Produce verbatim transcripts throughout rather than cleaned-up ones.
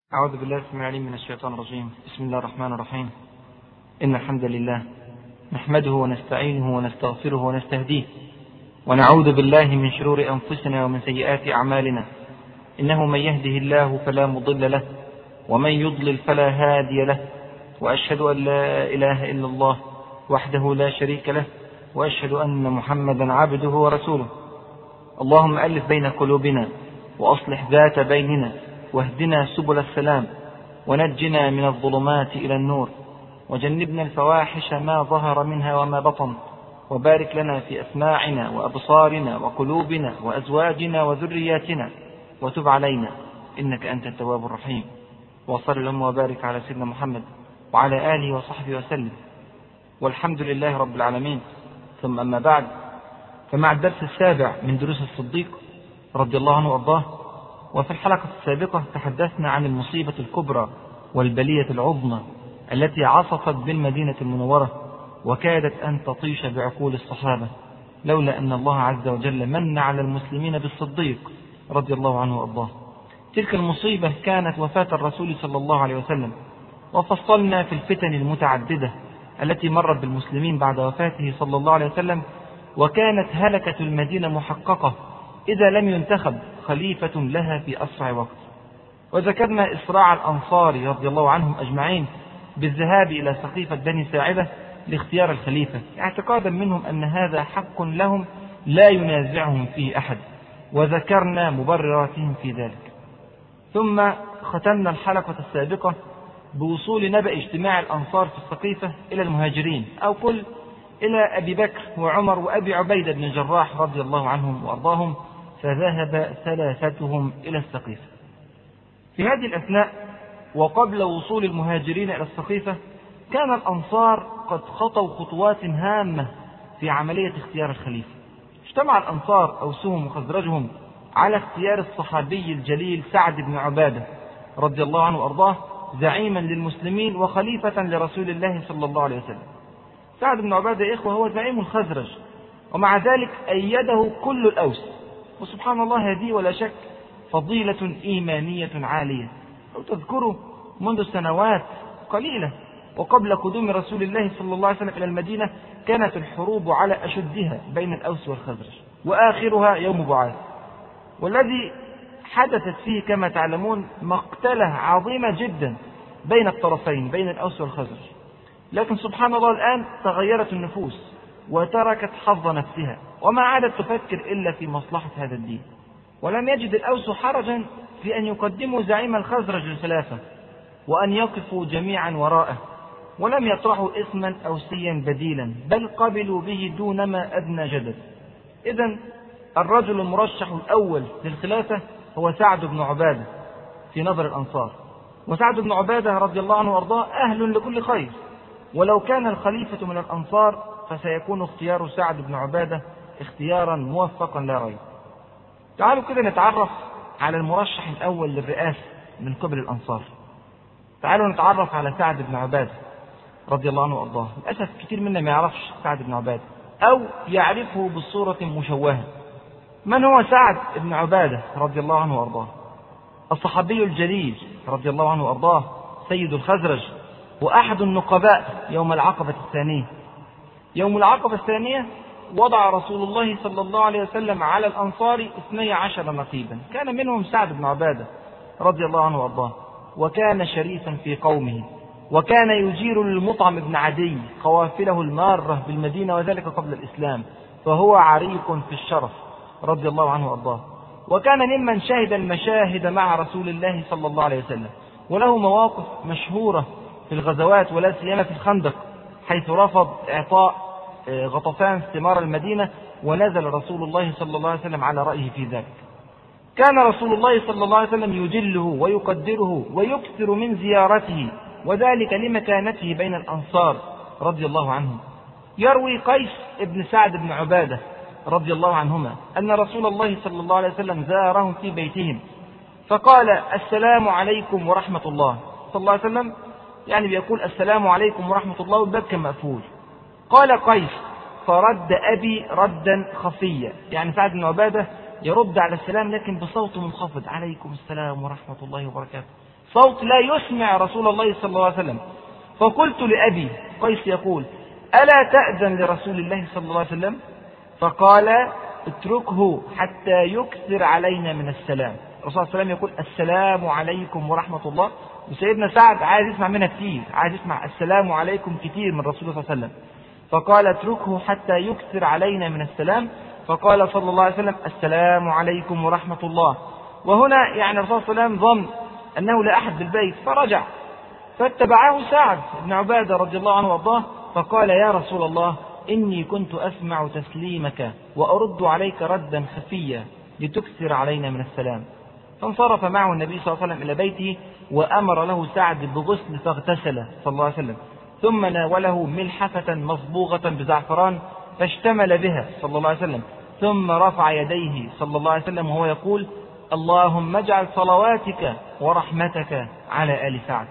أعوذ بالله السميع العليم من الشيطان الرجيم. بسم الله الرحمن الرحيم. إن الحمد لله نحمده ونستعينه ونستغفره ونستهديه ونعوذ بالله من شرور أنفسنا ومن سيئات أعمالنا. إنه من يهده الله فلا مضل له ومن يضلل فلا هادي له، وأشهد أن لا إله إلا الله وحده لا شريك له، وأشهد أن محمدا عبده ورسوله. اللهم ألف بين قلوبنا وأصلح ذات بيننا واهدنا سبل السلام ونجنا من الظلمات إلى النور وجنبنا الفواحش ما ظهر منها وما بطن، وبارك لنا في أسماعنا وأبصارنا وقلوبنا وأزواجنا وذرياتنا وتب علينا إنك أنت التواب الرحيم. وصل اللهم وبارك على سيدنا محمد وعلى آله وصحبه وسلم، والحمد لله رب العالمين. ثم أما بعد، فمع الدرس السابع من دروس الصديق رضي الله عنه وأرضاه. وفي الحلقة السابقة تحدثنا عن المصيبة الكبرى والبلية العظمى التي عصفت بالمدينة المنورة وكادت أن تطيش بعقول الصحابة، لولا أن الله عز وجل من على المسلمين بالصديق رضي الله عنه وأرضاه. تلك المصيبة كانت وفاة الرسول صلى الله عليه وسلم، وفصلنا في الفتن المتعددة التي مرت بالمسلمين بعد وفاته صلى الله عليه وسلم، وكانت هلكة المدينة محققة إذا لم ينتخب خليفة لها في أسرع وقت. وذكرنا إسراع الأنصار رضي الله عنهم أجمعين بالذهاب إلى سقيفة بني ساعدة لاختيار الخليفة، اعتقادا منهم أن هذا حق لهم لا ينازعهم فيه أحد، وذكرنا مبرراتهم في ذلك. ثم ختمنا الحلقة السابقة بوصول نبأ اجتماع الأنصار في السقيفة إلى المهاجرين، أو قل إلى أبي بكر وعمر وأبي عبيدة بن الجراح رضي الله عنهم وأرضاهم، فذهب ثلاثتهم إلى السقيفة. في هذه الأثناء وقبل وصول المهاجرين إلى السقيفة كان الأنصار قد خطوا خطوات هامة في عملية اختيار الخليفة. اجتمع الأنصار أوسهم وخزرجهم على اختيار الصحابي الجليل سعد بن عبادة رضي الله عنه وأرضاه زعيما للمسلمين وخليفة لرسول الله صلى الله عليه وسلم. سعد بن عبادة يا إخوة هو زعيم الخزرج، ومع ذلك أيده كل الأوس. وسبحان الله، هذه ولا شك فضيلة إيمانية عالية. لو تذكروا منذ سنوات قليلة وقبل قدوم رسول الله صلى الله عليه وسلم إلى المدينة كانت الحروب على أشدها بين الأوس والخزرج، وآخرها يوم بعاث، والذي حدثت فيه كما تعلمون مقتلة عظيمة جدا بين الطرفين بين الأوس والخزرج. لكن سبحان الله الآن تغيرت النفوس وتركت حظ نفسها، وما عادت تفكر إلا في مصلحة هذا الدين. ولم يجد الأوس حرجا في أن يقدموا زعيم الخزرج للخلافة وأن يقفوا جميعا وراءه، ولم يطرحوا اسما أوسيا بديلا، بل قبلوا به دون ما أدنى جدل. إذن الرجل المرشح الأول للخلافة هو سعد بن عبادة في نظر الأنصار. وسعد بن عبادة رضي الله عنه وأرضاه أهل لكل خير، ولو كان الخليفة من الأنصار فسيكون اختيار سعد بن عبادة اختيارا موفقا لا ريب. تعالوا كده نتعرف على المرشح الأول للرئاسة من قبل الأنصار. تعالوا نتعرف على سعد بن عبادة رضي الله عنه وأرضاه. للأسف كتير منا ما يعرفش سعد بن عبادة أو يعرفه بالصورة مشوهة. من هو سعد بن عبادة رضي الله عنه وأرضاه؟ الصحابي الجليل رضي الله عنه وأرضاه، سيد الخزرج، وأحد النقباء يوم العقبة الثانية. يوم العقبة الثانية وضع رسول الله صلى الله عليه وسلم على الأنصار اثني عشر نقيبا، كان منهم سعد بن عبادة رضي الله عنه وأرضاه، وكان شريفا في قومه، وكان يجير للمطعم بن عدي قوافله المارة بالمدينة، وذلك قبل الإسلام، فهو عريق في الشرف رضي الله عنه وأرضاه. وكان ممن شهد المشاهد مع رسول الله صلى الله عليه وسلم، وله مواقف مشهورة في الغزوات، ولا سيما في الخندق حيث رفض إعطاء غطفان ثمار المدينة، ونزل رسول الله صلى الله عليه وسلم على رأيه في ذلك. كان رسول الله صلى الله عليه وسلم يجله ويقدره ويكثر من زيارته، وذلك لمكانته بين الأنصار رضي الله عنهم. يروي قيس ابن سعد بن عبادة رضي الله عنهما أن رسول الله صلى الله عليه وسلم زارهم في بيتهم فقال: السلام عليكم ورحمة الله. صلى الله عليه وسلم يعني بيقول السلام عليكم ورحمة الله والباب كان مقفول. قال قيس: فرد أبي ردا خفيا، يعني سعد بن عبادة يرد على السلام لكن بصوت منخفض: عليكم السلام ورحمة الله وبركاته. صوت لا يسمع رسول الله صلى الله عليه وسلم. فقلت لأبي قيس يقول: ألا تأذن لرسول الله صلى الله عليه وسلم؟ فقال: اتركه حتى يكثر علينا من السلام. الرسول صلى الله عليه وسلم يقول: السلام عليكم ورحمة الله، وسيدنا سعد عايز يسمع منها كتير، عايز يسمع السلام عليكم كتير من رسول الله صلى الله عليه وسلم. فقال: اتركه حتى يكثر علينا من السلام. فقال صلى الله عليه وسلم: السلام عليكم ورحمة الله. وهنا يعني الرسول صلى الله عليه وسلم ظن أنه لا أحد بالبيت فرجع، فاتبعه سعد بن عبادة رضي الله عنه وارضاه، فقال: يا رسول الله، إني كنت أسمع تسليمك وأرد عليك ردا خفيا لتكثر علينا من السلام. فانصرف معه النبي صلى الله عليه وسلم إلى بيته، وأمر له سعد بغسل فاغتسل صلى الله عليه وسلم، ثم ناوله ملحفة مصبوغة بزعفران فاشتمل بها صلى الله عليه وسلم، ثم رفع يديه صلى الله عليه وسلم وهو يقول: اللهم اجعل صلواتك ورحمتك على آل سعد.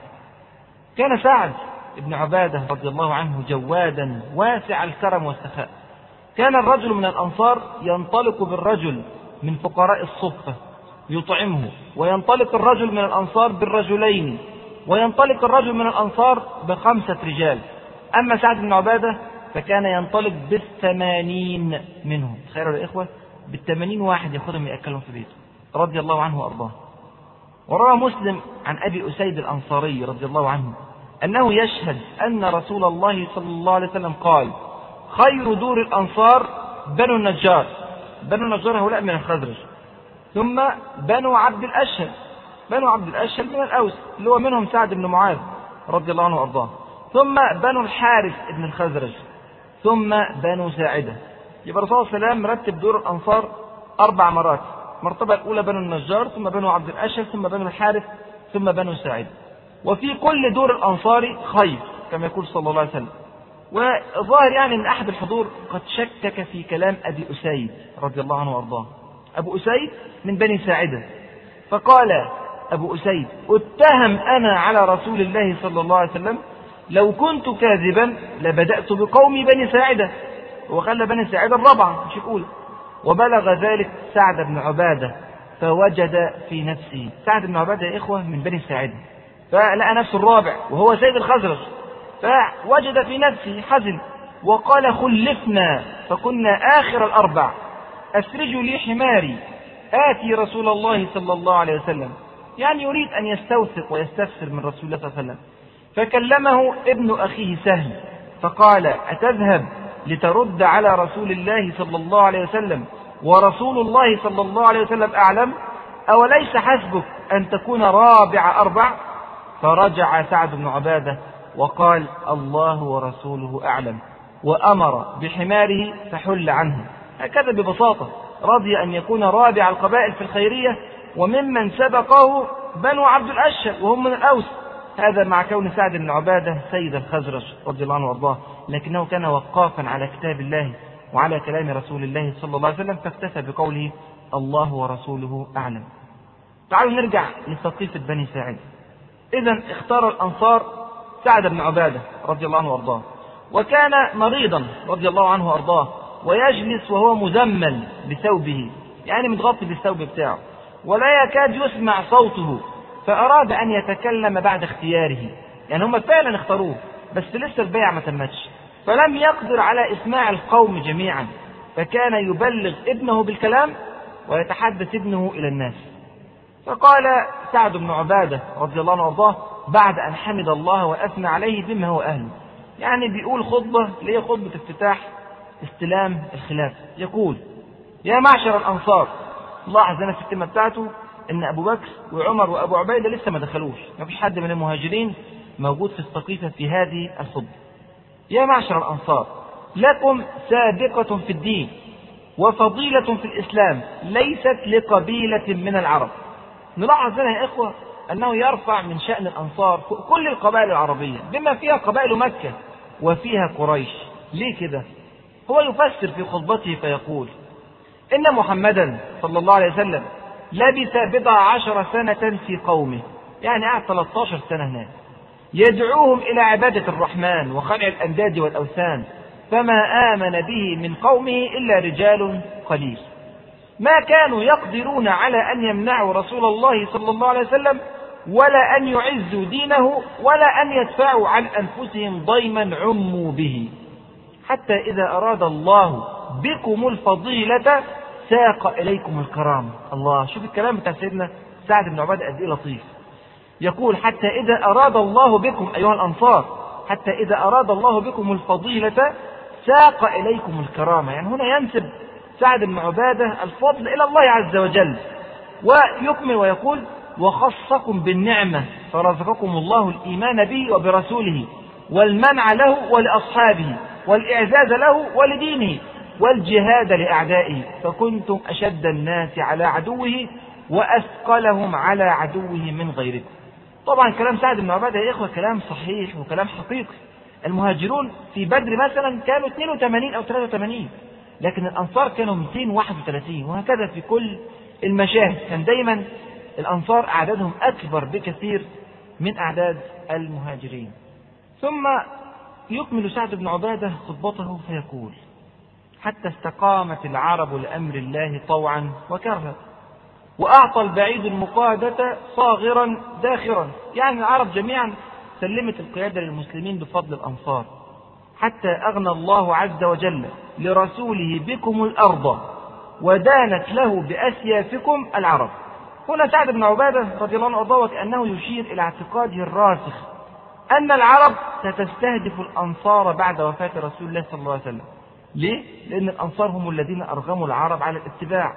كان سعد بن عبادة رضي الله عنه جوادا واسع الكرم والسخاء. كان الرجل من الأنصار ينطلق بالرجل من فقراء الصفة يطعمه، وينطلق الرجل من الأنصار بالرجلين، وينطلق الرجل من الأنصار بخمسة رجال. أما سعد بن عبادة فكان ينطلق بالثمانين منهم. تخيلوا يا إخوة، بالثمانين واحد يأخذهم يأكلهم في بيته رضي الله عنه وأرضاه. وروى مسلم عن أبي أسيد الأنصاري رضي الله عنه أنه يشهد أن رسول الله صلى الله عليه وسلم قال: خير دور الأنصار بنو النجار. بنو النجار هؤلاء من الخزرج، ثم بنو عبد الأشهل. بنو عبد الأشهل من الأوس اللي هو منهم سعد بن معاذ رضي الله عنه وأرضاه، ثم بنو الحارث بن الخزرج، ثم بنو ساعدة. يبقى الرسول صلى الله عليه وسلم مرتب دور الأنصار أربع مرات. المرتبة الأولى بنو النجار، ثم بنو عبد الأشهل، ثم بنو الحارث، ثم بنو ساعدة. وفي كل دور الأنصار خير كما يقول صلى الله عليه وسلم. وظاهر يعني أن أحد الحضور قد شكك في كلام أبي أسيد رضي الله عنه وأرضاه. أبو أسيد من بني ساعدة، فقال أبو أسيد: اتهم أنا على رسول الله صلى الله عليه وسلم، لو كنت كاذبا لبدأت بقوم بني ساعدة، وخلى بني ساعدة الرابعة مش الأولى. وبلغ ذلك سعد بن عبادة فوجد في نفسه، سعد بن عبادة يا إخوة من بني ساعدة، فلقى نفسه الرابع وهو سيد الخزرج، فوجد في نفسه حزن وقال: خلفنا فكنا آخر الأربع، أسرجوا لي حماري آتي رسول الله صلى الله عليه وسلم. يعني يريد أن يستوثق ويستفسر من رسول الله صلى الله عليه وسلم. فكلمه ابن أخيه سهل فقال: أتذهب لترد على رسول الله صلى الله عليه وسلم ورسول الله صلى الله عليه وسلم أعلم؟ أوليس حسبك أن تكون رابع أربع؟ فرجع سعد بن عبادة وقال: الله ورسوله أعلم، وأمر بحماره فحل عنه. هكذا ببساطة رضي أن يكون رابع القبائل في الخيرية، وممن سبقه بنو عبد الأشهل وهم من الأوس. هذا مع كون سعد بن عبادة سيد الخزرج رضي الله عنه وارضاه، لكنه كان وقافا على كتاب الله وعلى كلام رسول الله صلى الله عليه وسلم، فاكتفى بقوله: الله ورسوله أعلم. تعالوا نرجع لسقيفة بني ساعدة. إذن اختار الأنصار سعد بن عبادة رضي الله عنه وارضاه، وكان مريضا رضي الله عنه وارضاه، ويجلس وهو مزمل بثوبه، يعني متغطي بالثوب بتاعه، ولا يكاد يسمع صوته. فأراد أن يتكلم بعد اختياره، يعني هم فعلا اختاروه بس لسه البيع ما تمتش، فلم يقدر على إسماع القوم جميعا، فكان يبلغ ابنه بالكلام ويتحدث ابنه إلى الناس. فقال سعد بن عبادة رضي الله عنه وارضاه بعد أن حمد الله وأثنى عليه بما هو أهله، يعني بيقول خطبة اللي هي خطبة افتتاح استلام الخلافة، يقول: يا معشر الأنصار. لاحظ هنا في الكلمة بتاعته إن أبو بكر وعمر وأبو عبيدة لسه ما دخلوش، ما فيش حد من المهاجرين موجود في السقيفة في هذه الخطبة. يا معشر الأنصار، لكم سابقة في الدين وفضيلة في الإسلام ليست لقبيلة من العرب. نلاحظ هنا يا إخوة أنه يرفع من شأن الأنصار كل القبائل العربية بما فيها قبائل مكة وفيها قريش. ليه كده؟ هو يفسر في خطبته فيقول: إن محمدا صلى الله عليه وسلم لبث بضع عشر سنة في قومه، يعني قعد ثلاثة عشر سنة هناك، يدعوهم إلى عبادة الرحمن وخلع الأنداد والأوثان، فما آمن به من قومه إلا رجال قليل، ما كانوا يقدرون على أن يمنعوا رسول الله صلى الله عليه وسلم ولا أن يعزوا دينه ولا أن يدفعوا عن أنفسهم ضيما عموا به، حتى إذا أراد الله بكم الفضيلة ساق إليكم الكرامة. الله، شوف الكلام بتاع سيدنا سعد بن عبادة قد إيه لطيف. يقول حتى إذا أراد الله بكم أيها الأنصار، حتى إذا أراد الله بكم الفضيلة ساق إليكم الكرامة. يعني هنا ينسب سعد بن عبادة الفضل إلى الله عز وجل، ويكمل ويقول وخصكم بالنعمة فرزقكم الله الإيمان به وبرسوله والمنع له ولأصحابه والإعزاز له ولدينه والجهاد لأعدائه، فكنتم أشد الناس على عدوه وأثقلهم على عدوه من غيركم. طبعا كلام سعد بن عبادة يا إخوة كلام صحيح وكلام حقيقي. المهاجرون في بدر مثلا كانوا اثنين وثمانين أو ثلاثة وثمانين، لكن الأنصار كانوا مئتين وواحد وثلاثين، وهكذا في كل المشاهد. كان دايما الأنصار أعدادهم أكبر بكثير من أعداد المهاجرين. ثم يكمل سعد بن عبادة خطبته فيقول حتى استقامت العرب لأمر الله طوعا وكرها، وأعطى البعيد المقادة صاغرا داخرا. يعني العرب جميعا سلمت القيادة للمسلمين بفضل الأنصار، حتى أغنى الله عز وجل لرسوله بكم الأرض ودانت له بأسيافكم العرب. هنا سعد بن عبادة رضي الله عنه وارضاه كأنه يشير إلى اعتقاده الراسخ أن العرب ستستهدف الأنصار بعد وفاة رسول الله صلى الله عليه وسلم. ليه؟ لأن الأنصار هم الذين أرغموا العرب على الاتباع.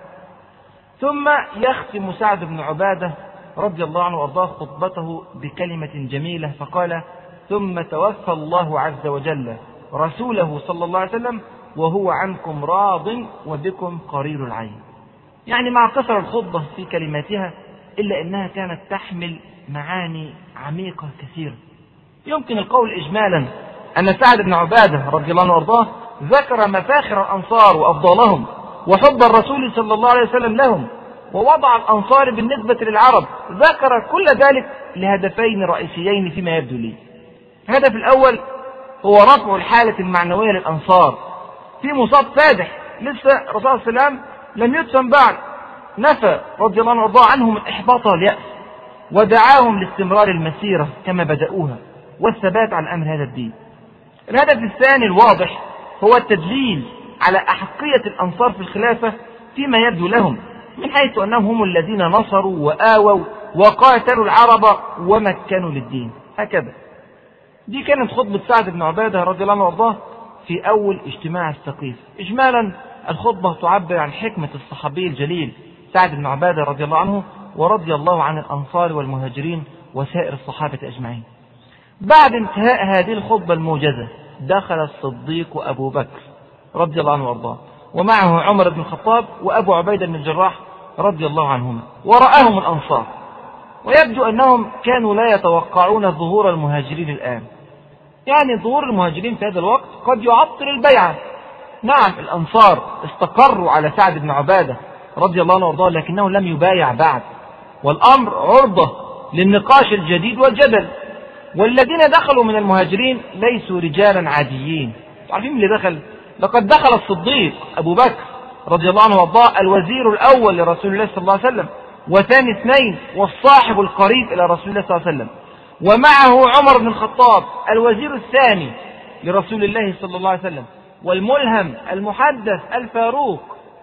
ثم يختم سعد بن عبادة رضي الله عنه وارضاه خطبته بكلمة جميلة فقال ثم توفى الله عز وجل رسوله صلى الله عليه وسلم وهو عنكم راض وبكم قرير العين. يعني مع قصر الخطبة في كلماتها إلا أنها كانت تحمل معاني عميقة كثيرة. يمكن القول إجمالا أن سعد بن عبادة رضي الله عنه وارضاه ذكر مفاخر الأنصار وأفضالهم وحب الرسول صلى الله عليه وسلم لهم، ووضع الأنصار بالنسبة للعرب ذكر كل ذلك لهدفين رئيسيين فيما يبدو لي. الهدف الأول هو رفع الحالة المعنوية للأنصار في مصاب فادح، لسه الرسول صلى الله عليه وسلم لم يدفن بعد، نفى رضي الله عنه وارضاه عنهم الإحباط واليأس ودعاهم لاستمرار المسيرة كما بدأوها والثبات على أمر هذا الدين. الهدف الثاني الواضح هو التدليل على أحقية الأنصار في الخلافة فيما يبدو لهم، من حيث أنهم هم الذين نصروا وآووا وقاتلوا العرب ومكنوا للدين. هكذا دي كانت خطبة سعد بن عبادة رضي الله عنه وارضاه في أول اجتماع الثقيف. إجمالا الخطبة تعبر عن حكمة الصحابي الجليل سعد بن عبادة رضي الله عنه ورضي الله عن الأنصار والمهاجرين وسائر الصحابة أجمعين. بعد انتهاء هذه الخطبة الموجزة دخل الصديق أبو بكر رضي الله عنه وارضاه ومعه عمر بن الخطاب وأبو عبيدة بن الجراح رضي الله عنهما، ورآهم الأنصار، ويبدو أنهم كانوا لا يتوقعون ظهور المهاجرين الآن. يعني ظهور المهاجرين في هذا الوقت قد يعطل البيعة. نعم الأنصار استقروا على سعد بن عبادة رضي الله عنه وارضاه، لكنه لم يبايع بعد، والأمر عرضة للنقاش الجديد والجدل. والذين دخلوا من المهاجرين ليسوا رجالا عاديين. عارفين اللي دخل؟ لقد دخل الصديق أبو بكر رضي الله عنه وارضاه الوزير الأول لرسول الله صلى الله عليه وسلم، وثاني اثنين والصاحب القريب إلى رسول الله صلى الله عليه وسلم، ومعه عمر بن الخطاب الوزير الثاني لرسول الله صلى الله عليه وسلم، والملهم المحدث الفاروق،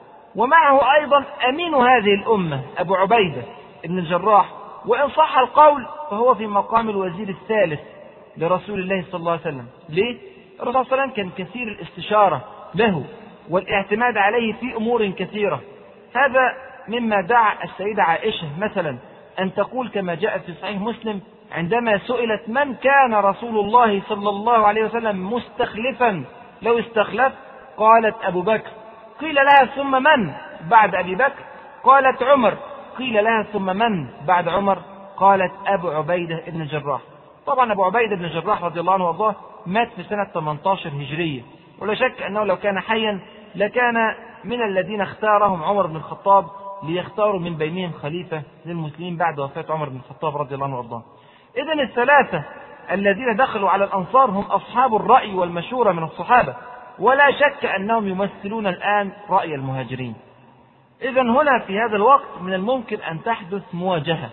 ومعه أيضا أمين هذه الأمة أبو عبيدة بن الجراح، وإن صح القول فهو في مقام الوزير الثالث لرسول الله صلى الله عليه وسلم. ليه؟ الرسول صلى الله عليه وسلم كان كثير الاستشارة له والاعتماد عليه في أمور كثيرة. هذا مما دعا السيدة عائشة مثلا أن تقول كما جاء في صحيح مسلم عندما سئلت من كان رسول الله صلى الله عليه وسلم مستخلفا لو استخلف، قالت أبو بكر. قيل لها ثم من بعد أبي بكر؟ قالت عمر. قيل لها ثم من بعد عمر؟ قالت أبو عبيدة بن الجراح. طبعا أبو عبيدة بن الجراح رضي الله عنه وارضاه مات في سنة ثمانية عشر هجرية، ولا شك أنه لو كان حيا لكان من الذين اختارهم عمر بن الخطاب ليختاروا من بينهم خليفة للمسلمين بعد وفاة عمر بن الخطاب رضي الله عنه وارضاه. إذن الثلاثة الذين دخلوا على الأنصار هم أصحاب الرأي والمشورة من الصحابة، ولا شك أنهم يمثلون الآن رأي المهاجرين. إذن هنا في هذا الوقت من الممكن أن تحدث مواجهة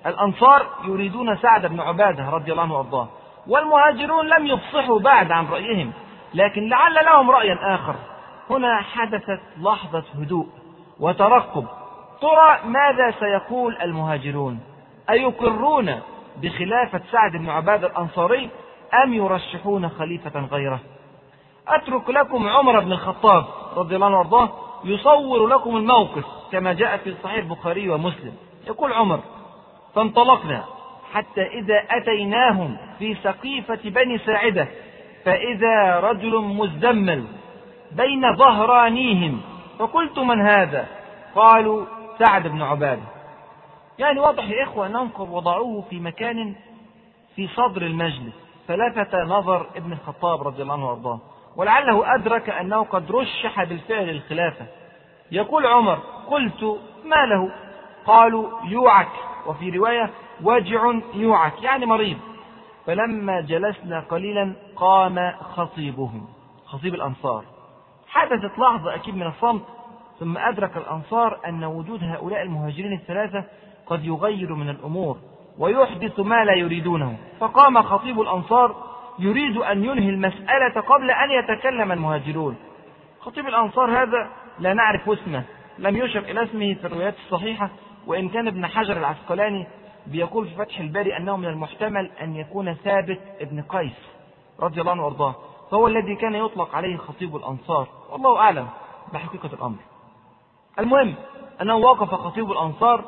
الأنصار يريدون سعد بن عبادة رضي الله عنه وأرضاه، والمهاجرون لم يفصحوا بعد عن رأيهم، لكن لعل لهم رأيا آخر. هنا حدثت لحظة هدوء وترقب، ترى ماذا سيقول المهاجرون؟ أيقرون بخلافة سعد بن عبادة الأنصاري أم يرشحون خليفة غيره؟ أترك لكم عمر بن الخطاب رضي الله عنه وارضاه يصور لكم الموقف كما جاء في صحيح البخاري ومسلم. يقول عمر: فانطلقنا حتى إذا أتيناهم في سقيفة بني ساعدة فإذا رجل مزدمل بين ظهرانيهم، فقلت: من هذا؟ قالوا: سعد بن عبادة. يعني واضح يا إخوة أنهم قد وضعوه في مكان في صدر المجلس، فلفت نظر ابن الخطاب رضي الله عنه وارضاه، ولعله أدرك أنه قد رشح بالفعل الخلافة. يقول عمر: قلت: ما له؟ قالوا: يوعك، وفي رواية: وجع يوعك، يعني مريض. فلما جلسنا قليلا قام خطيبهم، خطيب الأنصار. حدثت لحظة أكيد من الصمت، ثم أدرك الأنصار أن وجود هؤلاء المهاجرين الثلاثة قد يغير من الأمور ويحدث ما لا يريدونه، فقام خطيب الأنصار يريد أن ينهي المسألة قبل أن يتكلم المهاجرون. خطيب الأنصار هذا لا نعرف اسمه، لم يشر إلى اسمه في الروايات الصحيحة، وإن كان ابن حجر العسقلاني بيقول في فتح الباري أنه من المحتمل أن يكون ثابت ابن قيس رضي الله عنه وارضاه، فهو الذي كان يطلق عليه خطيب الأنصار، والله أعلم بحقيقة الأمر. المهم أنه وقف خطيب الأنصار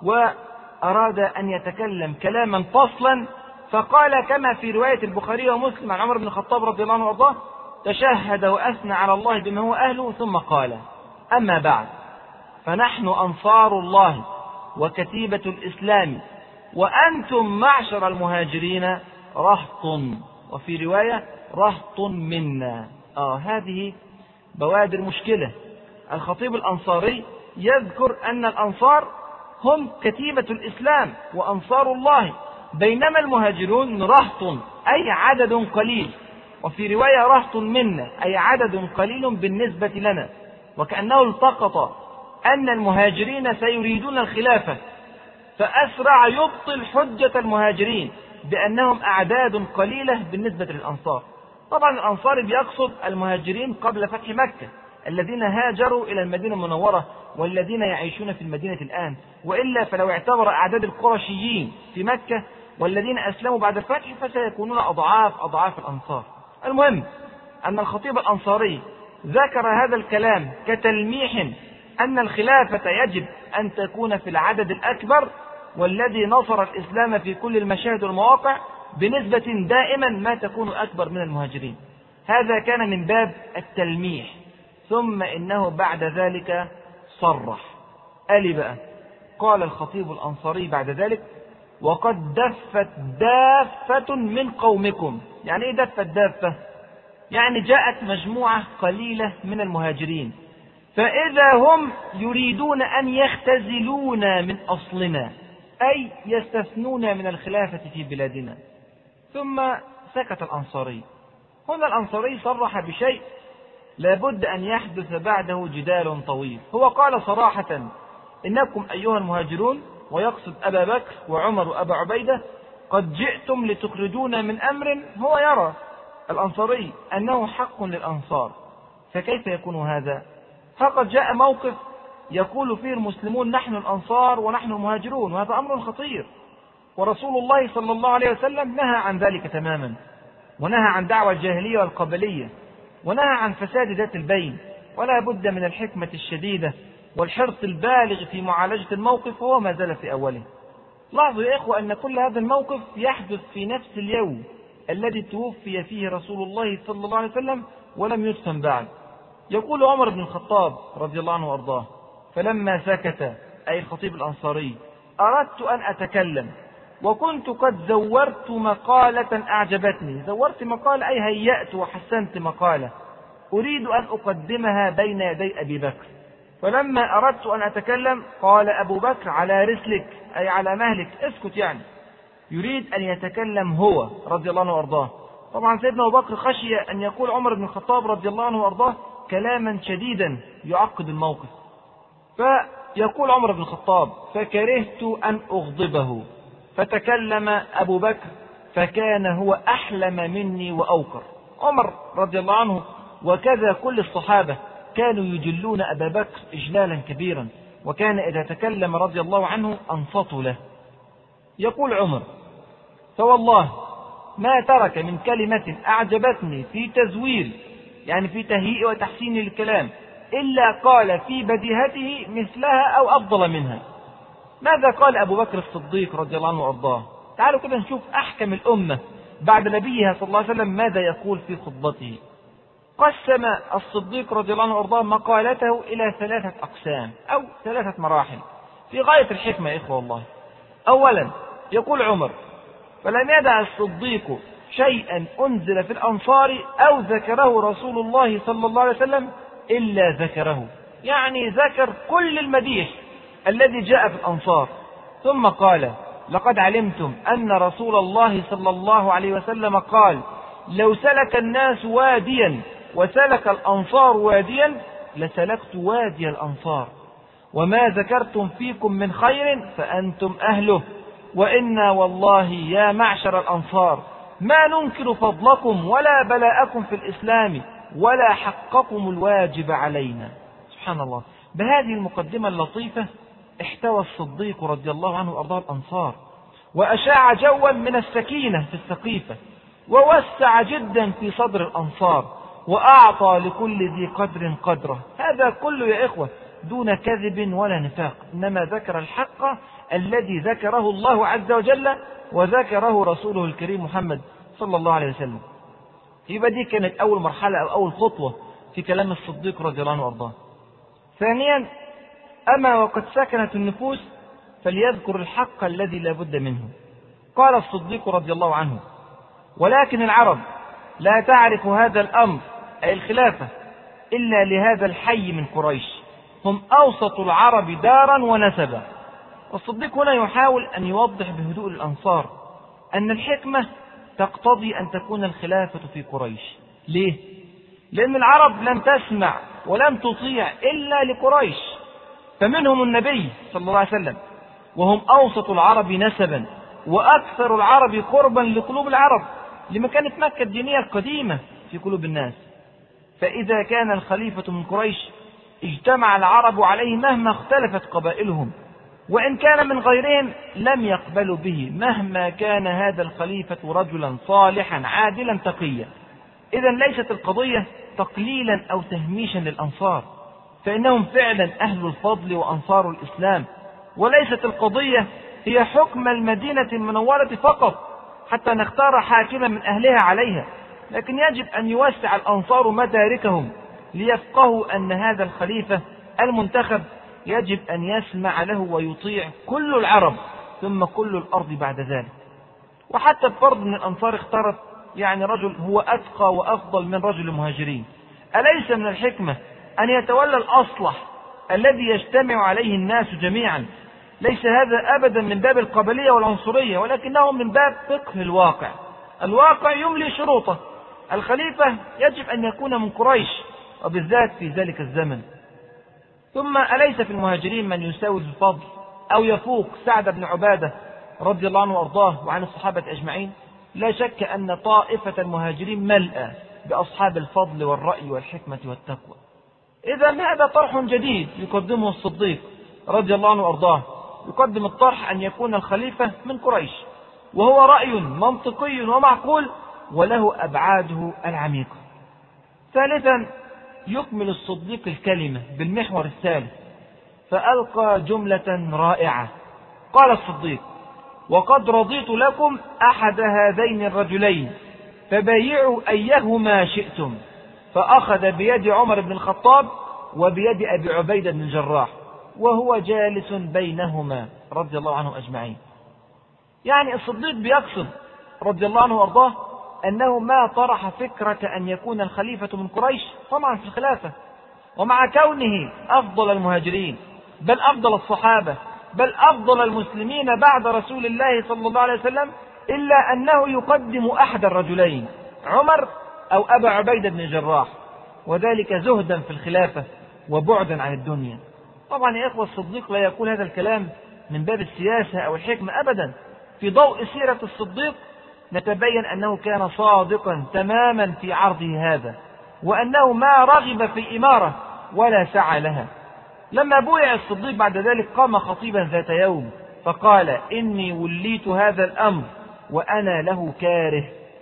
وأراد أن يتكلم كلاما فصلا، فقال كما في رواية البخاري ومسلم عن عمر بن الخطاب رضي الله عنه وارضاه: تشهد وأثنى على الله بما هو أهله، ثم قال: أما بعد، فنحن أنصار الله وكتيبة الإسلام، وأنتم معشر المهاجرين رهط، وفي رواية: رهط منا. آه هذه بوادر مشكلة. الخطيب الأنصاري يذكر أن الأنصار هم كتيبة الإسلام وأنصار الله، بينما المهاجرون رهط أي عدد قليل، وفي رواية: رهط منا أي عدد قليل بالنسبة لنا، وكأنه التقط أن المهاجرين سيريدون الخلافة، فأسرع يبطل حجة المهاجرين بأنهم أعداد قليلة بالنسبة للأنصار. طبعا الأنصار بيقصد المهاجرين قبل فتح مكة الذين هاجروا إلى المدينة المنورة والذين يعيشون في المدينة الآن، وإلا فلو اعتبر أعداد القرشيين في مكة والذين أسلموا بعد الفتح فسيكونون أضعاف أضعاف الأنصار. المهم أن الخطيب الأنصاري ذكر هذا الكلام كتلميح أن الخلافة يجب أن تكون في العدد الأكبر، والذي نصر الإسلام في كل المشاهد والمواقع بنسبة دائما ما تكون أكبر من المهاجرين. هذا كان من باب التلميح. ثم إنه بعد ذلك صرح. قال بقى، قال الخطيب الأنصاري بعد ذلك: وقد دفت دافة من قومكم. يعني إيه دفت دافة؟ يعني جاءت مجموعة قليلة من المهاجرين، فإذا هم يريدون أن يختزلون من أصلنا، أي يستثنون من الخلافة في بلادنا. ثم سكت الأنصاري. هنا الأنصاري صرح بشيء لابد أن يحدث بعده جدال طويل. هو قال صراحة: إنكم أيها المهاجرون، ويقصد أبا بكر وعمر وأبا عبيدة، قد جئتم لتخرجون من أمر هو يرى الأنصاري أنه حق للأنصار، فكيف يكون هذا؟ فقد جاء موقف يقول فيه المسلمون: نحن الأنصار ونحن المهاجرون، وهذا أمر خطير، ورسول الله صلى الله عليه وسلم نهى عن ذلك تماما، ونهى عن دعوى الجاهلية والقبلية، ونهى عن فساد ذات البين، ولا بد من الحكمة الشديدة والحرص البالغ في معالجة الموقف، وهو ما زال في أوله. لاحظوا يا إخوة أن كل هذا الموقف يحدث في نفس اليوم الذي توفي فيه رسول الله صلى الله عليه وسلم ولم يدفن بعد. يقول عمر بن الخطاب رضي الله عنه وأرضاه: فلما سكت، أي الخطيب الأنصاري، أردت أن أتكلم، وكنت قد زورت مقالة أعجبتني. زورت مقالة أي هيأت وحسنت مقالة أريد أن أقدمها بين يدي أبي بكر. فلما أردت أن أتكلم قال أبو بكر: على رسلك، أي على مهلك، اسكت. يعني يريد أن يتكلم هو رضي الله عنه وأرضاه. طبعا سيدنا أبو بكر خشي أن يقول عمر بن الخطاب رضي الله عنه وأرضاه كلاما شديدا يعقد الموقف، فيقول عمر بن الخطاب: فكرهت أن أغضبه، فتكلم أبو بكر فكان هو أحلم مني وأوقر. عمر رضي الله عنه وكذا كل الصحابة كانوا يجلون أبا بكر إجلالا كبيرا، وكان إذا تكلم رضي الله عنه أنصتوا له. يقول عمر: فوالله ما ترك من كلمة أعجبتني في تزوير، يعني في تهيئ وتحسين الكلام، إلا قال في بديهته مثلها أو أفضل منها. ماذا قال أبو بكر الصديق رضي الله عنه وأرضاه؟ تعالوا كده نشوف أحكم الأمة بعد نبيها صلى الله عليه وسلم ماذا يقول في خطبته. قسم الصديق رضي الله عنه وأرضاه مقالته إلى ثلاثة أقسام أو ثلاثة مراحل في غاية الحكمة يا إخوة والله. أولا يقول عمر: فلم يدع الصديق شيئا أنزل في الأنصار أو ذكره رسول الله صلى الله عليه وسلم إلا ذكره، يعني ذكر كل المديح الذي جاء في الأنصار. ثم قال: لقد علمتم أن رسول الله صلى الله عليه وسلم قال: لو سلك الناس واديا وسلك الأنصار واديا لسلكت وادي الأنصار، وما ذكرتم فيكم من خير فأنتم أهله، وإنا والله يا معشر الأنصار ما ننكر فضلكم ولا بلاءكم في الإسلام ولا حقكم الواجب علينا. سبحان الله. بهذه المقدمة اللطيفة احتوى الصديق رضي الله عنه وأرضاه الأنصار، وأشاع جوا من السكينة في السقيفة، ووسع جدا في صدر الأنصار، وأعطى لكل ذي قدر قدره. هذا كله يا إخوة دون كذب ولا نفاق، إنما ذكر الحق الذي ذكره الله عز وجل وذكره رسوله الكريم محمد صلى الله عليه وسلم. يبقى دي كانت أول مرحلة أو أول خطوة في كلام الصديق رضي الله عنه وأرضاه. ثانيا: أما وقد سكنت النفوس فليذكر الحق الذي لا بد منه. قال الصديق رضي الله عنه: ولكن العرب لا تعرف هذا الأمر، أي الخلافة، إلا لهذا الحي من قريش، هم أوسط العرب دارا ونسبا. والصديق هنا يحاول أن يوضح بهدوء الأنصار أن الحكمة تقتضي أن تكون الخلافة في قريش. ليه؟ لأن العرب لم تسمع ولم تطيع إلا لقريش، فمنهم النبي صلى الله عليه وسلم، وهم أوسط العرب نسبا وأكثر العرب قربا لقلوب العرب لمكانة مكة الدينية القديمة في قلوب الناس. فإذا كان الخليفة من قريش اجتمع العرب عليه مهما اختلفت قبائلهم، وإن كان من غيرهم لم يقبلوا به مهما كان هذا الخليفة رجلا صالحا عادلا تقيا. إذا ليست القضية تقليلا أو تهميشا للأنصار، فإنهم فعلا أهل الفضل وأنصار الإسلام، وليست القضية هي حكم المدينة المنورة فقط حتى نختار حاكما من أهلها عليها، لكن يجب أن يوسع الأنصار مداركهم ليفقهوا أن هذا الخليفة المنتخب يجب أن يسمع له ويطيع كل العرب ثم كل الأرض بعد ذلك. وحتى بفرض من الأنصار اختارت يعني رجل هو أتقى وأفضل من رجل المهاجرين، أليس من الحكمة أن يتولى الأصلح الذي يجتمع عليه الناس جميعا؟ ليس هذا أبدا من باب القبلية والعنصرية، ولكنه من باب فقه الواقع. الواقع يملي شروطه. الخليفة يجب أن يكون من قريش، وبالذات في ذلك الزمن. ثم أليس في المهاجرين من يساوي الفضل أو يفوق سعد بن عبادة رضي الله عنه وأرضاه وعن الصحابة أجمعين؟ لا شك أن طائفة المهاجرين ملأى بأصحاب الفضل والرأي والحكمة والتقوى. إذا هذا طرح جديد يقدمه الصديق رضي الله عنه وأرضاه، يقدم الطرح أن يكون الخليفة من قريش، وهو رأي منطقي ومعقول وله أبعاده العميقة. ثالثا يكمل الصديق الكلمة بالمحور الثالث، فألقى جملة رائعة. قال الصديق: وقد رضيت لكم أحد هذين الرجلين فبايعوا أيهما شئتم. فأخذ بيد عمر بن الخطاب وبيد أبي عبيدة بن الجراح وهو جالس بينهما رضي الله عنهم أجمعين. يعني الصديق بيقصد رضي الله عنه وأرضاه أنه ما طرح فكرة أن يكون الخليفة من قريش طمعا في الخلافة، ومع كونه أفضل المهاجرين بل أفضل الصحابة بل أفضل المسلمين بعد رسول الله صلى الله عليه وسلم، إلا أنه يقدم أحد الرجلين عمر أو أبا عبيدة بن الجراح، وذلك زهدا في الخلافة وبعدا عن الدنيا. طبعا يا إخوة الصديق لا يقول هذا الكلام من باب السياسة أو الحكمة أبدا، في ضوء سيرة الصديق نتبين أنه كان صادقا تماما في عرضه هذا، وأنه ما رغب في إمارة ولا سعى لها. لما بويع الصديق بعد ذلك قام خطيبا ذات يوم فقال: إني وليت هذا الأمر وأنا له كاره،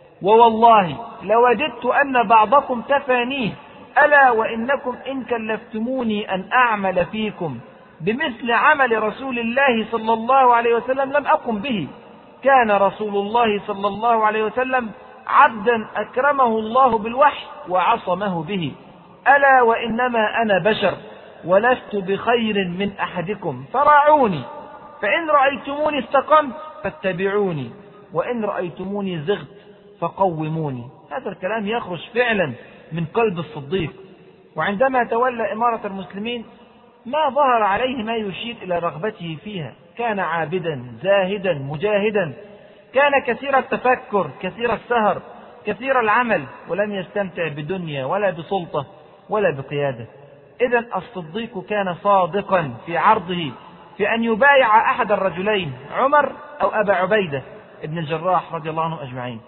ووالله لوجدت أن بعضكم تفانيه، ألا وإنكم إن كلفتموني أن أعمل فيكم بمثل عمل رسول الله صلى الله عليه وسلم لم أقم به. كان رسول الله صلى الله عليه وسلم عبدا أكرمه الله بالوحي وعصمه به، ألا وإنما أنا بشر ولست بخير من أحدكم، فراعوني، فإن رأيتموني استقمت فاتبعوني، وإن رأيتموني زغت فقوموني. هذا الكلام يخرج فعلا من قلب الصديق. وعندما تولى إمارة المسلمين ما ظهر عليه ما يشير إلى رغبته فيها، كان عابدا زاهدا مجاهدا، كان كثير التفكر كثير السهر كثير العمل، ولم يستمتع بدنيا ولا بسلطة ولا بقيادة. إذن الصديق كان صادقا في عرضه في أن يبايع أحد الرجلين، عمر أو أبا عبيدة ابن الجراح رضي الله عنه أجمعين.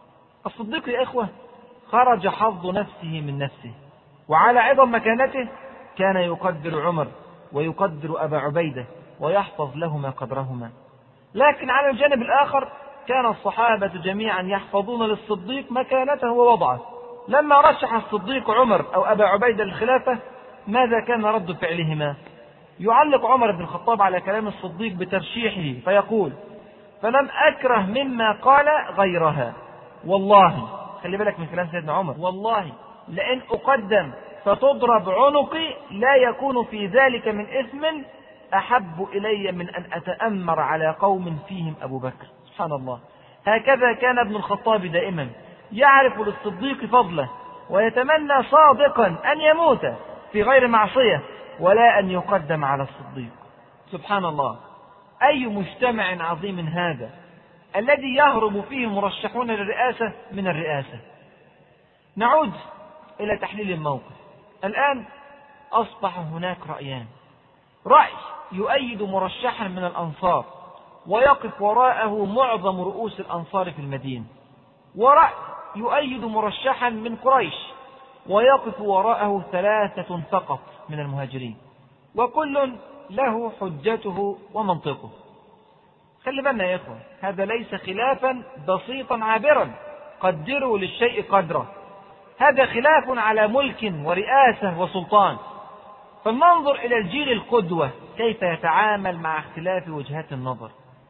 الصديق يا إخوة خرج حظ نفسه من نفسه، وعلى عظم مكانته كان يقدر عمر ويقدر أبا عبيدة ويحفظ لهما قدرهما. لكن على الجانب الآخر كان الصحابة جميعا يحفظون للصديق مكانته ووضعه. لما رشح الصديق عمر أو أبا عبيدة للخلافة ماذا كان رد فعلهما؟ يعلق عمر بن الخطاب على كلام الصديق بترشيحه فيقول: فلم أكره مما قال غيرها، والله، خلي بالك من كلام سيدنا عمر، والله لئن أقدم فتضرب عنقي لا يكون في ذلك من إثم أحب إلي من أن أتأمر على قوم فيهم أبو بكر. سبحان الله. هكذا كان ابن الخطاب دائما يعرف للصديق فضله، ويتمنى صادقا أن يموت في غير معصية ولا أن يقدم على الصديق. سبحان الله. أي مجتمع عظيم هذا الذي يهرب فيه مرشحون للرئاسة من الرئاسة. نعود إلى تحليل الموقف. الآن أصبح هناك رأيان: رأي يؤيد مرشحا من الأنصار ويقف وراءه معظم رؤوس الأنصار في المدينة، ورأي يؤيد مرشحا من قريش ويقف وراءه ثلاثة فقط من المهاجرين، وكل له حجته ومنطقه. خلي بالنا يا إخوة، هذا ليس خلافا بسيطا عابرا، قدروا للشيء قدره، هذا خلاف على ملك ورئاسة وسلطان. فلننظر إلى الجيل القدوة كيف يتعامل مع اختلاف وجهات النظر.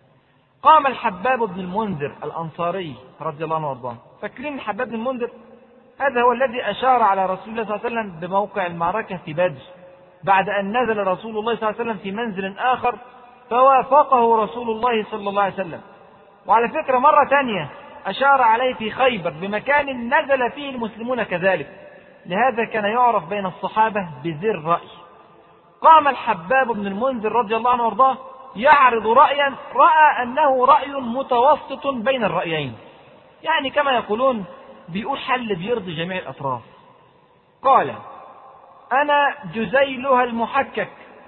قام الحباب بن المنذر الأنصاري رضي الله عنه وارضاه. فاكرين الحباب بن المنذر؟ هذا هو الذي أشار على رسول الله صلى الله عليه وسلم بموقع المعركة في بدر، بعد أن نزل رسول الله صلى الله عليه وسلم في منزل آخر فوافقه رسول الله صلى الله عليه وسلم. وعلى فكرة مرة تانية أشار عليه في خيبر بمكان نزل فيه المسلمون كذلك. لهذا كان يعرف بين الصحابة بذي الرأي. قام الحباب بن المنذر رضي الله عنه وارضاه يعرض رأيا رأى أنه رأي متوسط بين الرأيين، يعني كما يقولون بيقول حل بيرضي جميع الأطراف. قال: أنا جزيلها المحكك